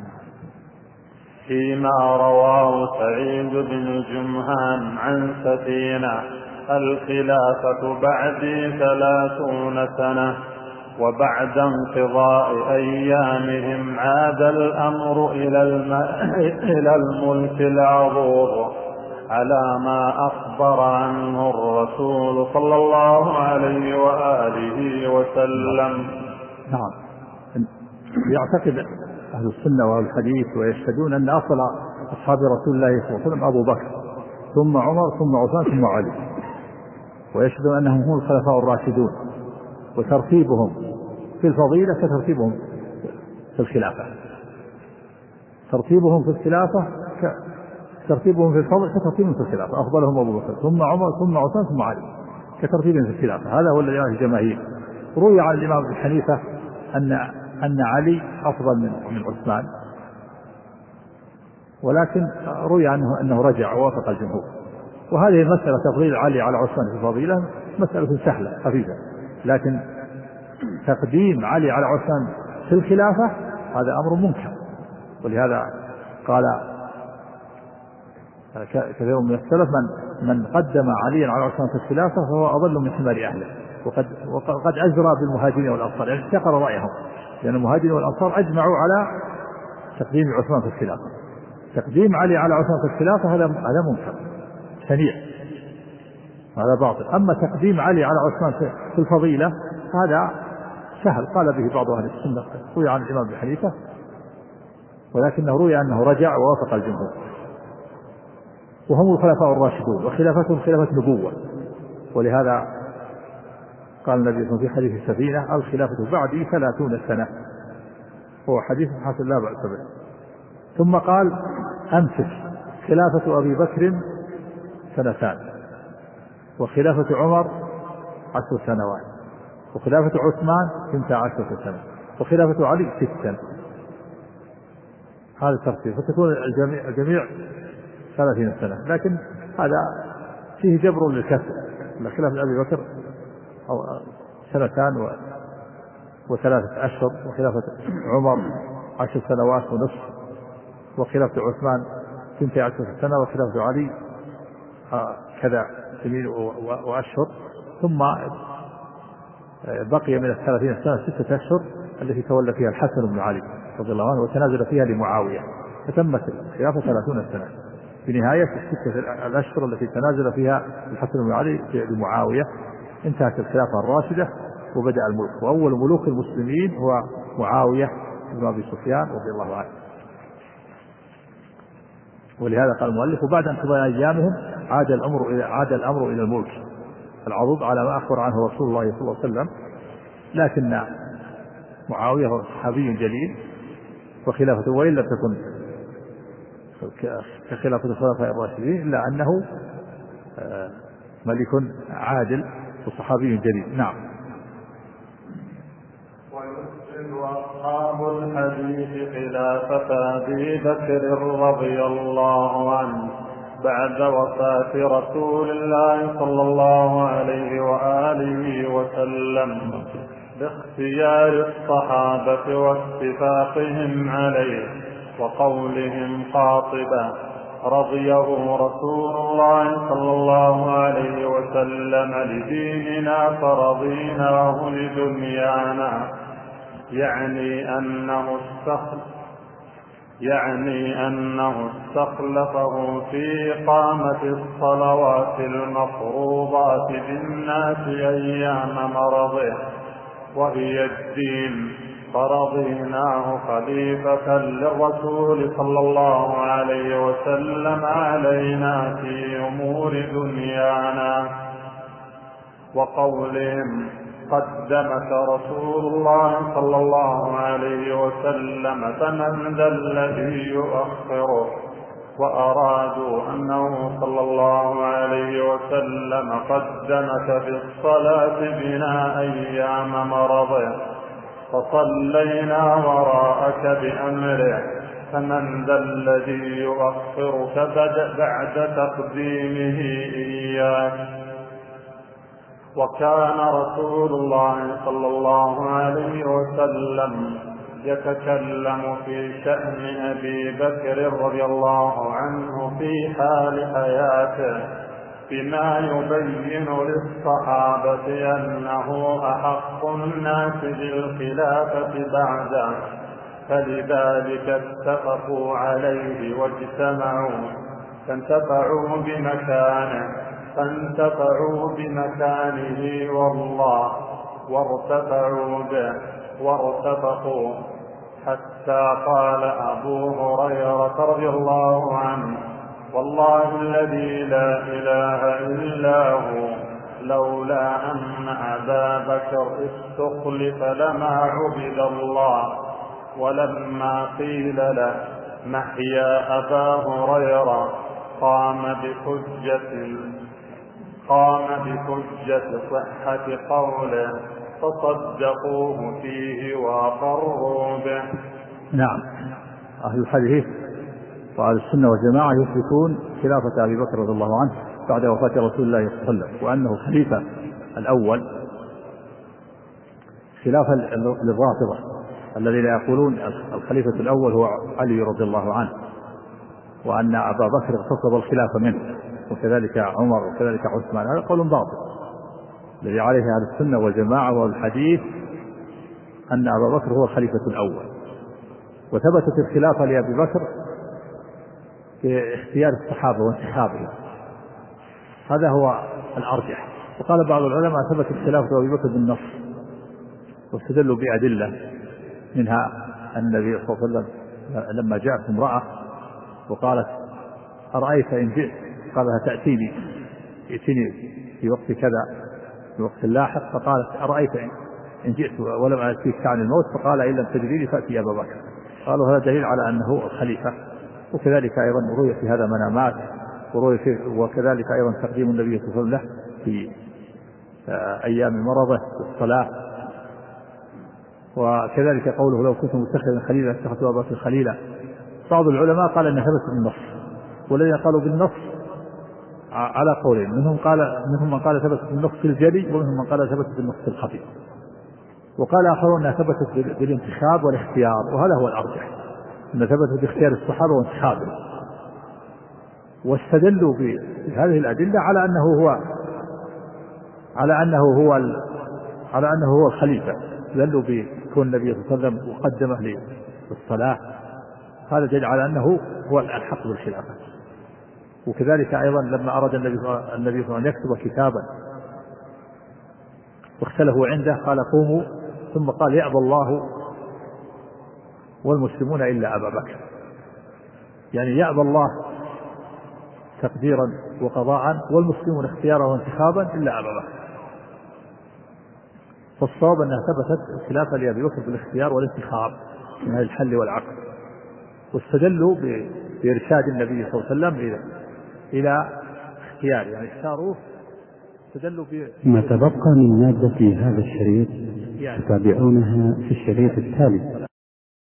فيما رواه سعيد بن جمهان عن سفينة الخلافة بعدي ثلاثون سنة وبعد انقضاء أيامهم عاد الأمر إلى, الم... إلى الملك العظيم على ما أخبر عنه الرسول صلى الله عليه وآله وسلم. نعم. يعتقد أهل السنة والحديث ويشهدون أن أفضل أصحاب رسول الله صلى الله عليه وسلم أبو بكر ثم عمر ثم عثمان ثم علي، ويشهد أنهم هم الخلفاء الراشدون، وترتيبهم في الفضيلة كترتيبهم في الخلافة، ترتيبهم في الخلافة ك... ترتيبهم في الفضل كترتيبهم في الخلافة، أفضلهم أبو بكر ثم عمر ثم عثمان ثم علي كترتيبهم في الخلافة. هذا هو الذي عليه الجماهير. روي عن الإمام ابن حنيفة أن أن علي أفضل من من عثمان، ولكن روي عنه أنه رجع ووافق الجمهور. وهذه المسألة تفضيل علي على عثمان في الفضيلة مسألة سهلة خفيفة، لكن تقديم علي على عثمان في الخلافة هذا أمر منكر. ولهذا قال كثير من السلف من من قدم عليا على عثمان في الخلافة فهو أضل من حمار أهله. وقد وقد أجرى بالمهاجرين والأنصار، يعني احتقر رأيهم، لأن المهاجرين والأنصار أجمعوا على تقديم عثمان في الخلافة. تقديم علي على عثمان في الخلافة هذا هذا منكر شنيع، هذا باطل. أما تقديم علي على عثمان في الفضيلة هذا سهل، قال به بعض أهل السنة، روي عن الإمام ابن حنيفة، ولكنه روي أنه رجع ووافق الجمهور. وهم الخلفاء الراشدون، وخلافتهم خلافة نبوة، ولهذا قال النبي صلى الله عليه وسلم في حديث السفينة الخلافة بعدي ثلاثون سنة، هو حديث حسن لا بأس به. ثم قال أمسك خلافة أبي بكر سنتان، وخلافة عمر عشر سنوات، وخلافة عثمان ثنتا عشرة سنة، وخلافة علي ستا. هذا الترتيب، فتكون الجميع, الجميع ثلاثين سنة. لكن هذا فيه جبر للكسر، خلافة أبي بكر أو سنتان وثلاثة أشهر، وخلافة عمر عشر سنوات ونصف، وخلافة عثمان ثنتا عشرة سنة، وخلافة علي كذا سنين وأشهر. ثم بقي من الثلاثين سنة ستة أشهر التي تولى فيها الحسن بن علي رضي الله عنه، وتنازل فيها لمعاوية، فتمت الخلافة ثلاثون سنة. في نهاية الستة الأشهر التي تنازل فيها الحسن بن علي لمعاوية انتهت الخلافة الراشدة وبدأ الملك. وأول ملوك المسلمين هو معاوية بن أبي سفيان رضي الله عنه. ولهذا قال المؤلف وبعد انقضاء أيامهم عاد الأمر إلى عاد الأمر إلى الملك العضوض على ما أخبر عنه رسول الله صلى الله عليه وسلم. لكن معاوية هو صحابي جليل، وخلافته وإن لم تكن كخلافة الخلفاء الراشدين إلا أنه ملك عادل وصحابي جليل. نعم. ويسجد أصحاب الحديث خلافة أبي بكر رضي الله عنه بعد وفاة رسول الله صلى الله عليه وآله وسلم باختيار الصحابة واتفاقهم عليه وقولهم قاطبا رضيه رسول الله صلى الله عليه وسلم لديننا فرضيناه لدنيانا، يعني أنه استخلف يعني أنه استخلفه في إقامة الصلوات المفروضات بالناس أيام مرضه وهي الدين، فرضيناه خليفة للرسول صلى الله عليه وسلم علينا في أمور دنيانا. وقولهم قدمك رسول الله صلى الله عليه وسلم فمن ذا الذي يؤخره، وأرادوا أنه صلى الله عليه وسلم قدمك بالصلاة بنا أيام مرضه فصلينا وراءك بأمره، فمن ذا الذي يؤخرك بعد تقديمه إياك. وكان رسول الله صلى الله عليه وسلم يتكلم في شأن أبي بكر رضي الله عنه في حال حياته بما يبين للصحابة أنه أحق الناس بالخلافة بعده، فلذلك اتفقوا عليه واجتمعوا فانتفعوا بمكانه فانتفعوا بمكانه والله وارتفعوا به وارتفقوا، حتى قال أبو هريرة رضي الله عنه والله الذي لا إله إلا هو لولا أن أبا بكر استخلف لما عبد الله. ولما قيل له محيا أبا هريرة قام بحجة قام بحجة صحة قوله فصدقوه فيه وأقروا به. نعم، أهل الحديث وأهل السنة والجماعة يثبتون خلافة أبي بكر رضي الله عنه بعد وفاة رسول الله صلى الله عليه وسلم، وأنه الخليفة الأول، خلافا للرافضة الذين يقولون الخليفة الأول هو علي رضي الله عنه، وأن أبا بكر اغتصب الخلافة منه، وكذلك عمر وكذلك عثمان. هذا قول باطل. الذي عليه أهل السنة والجماعة والحديث أن أبا بكر هو الخليفة الأول، وثبتت الخلافة لأبي بكر باختيار الصحابة وانتخابهم. هذا هو الأرجح. وقال بعض العلماء ثبتت خلافة أبي بكر بالنص، واستدلوا بأدلة، منها أن النبي صلى الله عليه وسلم لما جاءت امرأة وقالت أرأيت إن جئت، قال لها تأتيني ائتني في وقت كذا في وقت لاحق، فقالت أرأيت إن جئت ولم أتيك عن الموت، فقال إن لم تجدني فأتي أبا بكر. قالوا هذا دليل على أنه الخليفة. وكذلك أيضا روي في هذا منامات، وكذلك أيضا تقديم النبي صلى الله عليه وسلم في أيام مرضه والصلاة، وكذلك قوله لو كنت متخذا خليلا اتخذت أبا بكر خليلا. بعض العلماء قال أنها ثبتت بالنص، والذين قالوا بالنص على قولين، منهم قال منهم من قال ثبتت بالنص الجلي، ومنهم من قال ثبتت بالنص الخفي، وقال آخرون أنها ثبتت بالانتخاب والاختيار، وهذا هو الأرجح، أنها ثبتت باختيار الصحابة وانتخابهم. واستدلوا بهذه الأدلة على أنه هو على أنه هو على أنه هو الخليفة، دلوا بكون النبي صلى الله عليه وسلم مقدمه للصلاة، هذا دليل على أنه هو الحق بالخلافة. وكذلك أيضا لما أراد النبي صلى الله عليه وسلم أن يكتب كتابا واختلفوا عنده قال قوموا، ثم قال يأبى الله والمسلمون إلا أبا بكر، يعني يأبى الله تقديرا وقضاء والمسلمون اختيارا وانتخابا إلا أبا بكر. فالصواب أنها ثبتت الخلافة لأبي بكر بالاختيار والانتخاب من هذا الحل والعقد. واستدلوا بإرشاد النبي صلى الله عليه وسلم إلى إلى اختيار، يعني اختاروه، استدلوا ب ما تبقى من مادة في هذا الشريط تتابعونها في الشريط التالي.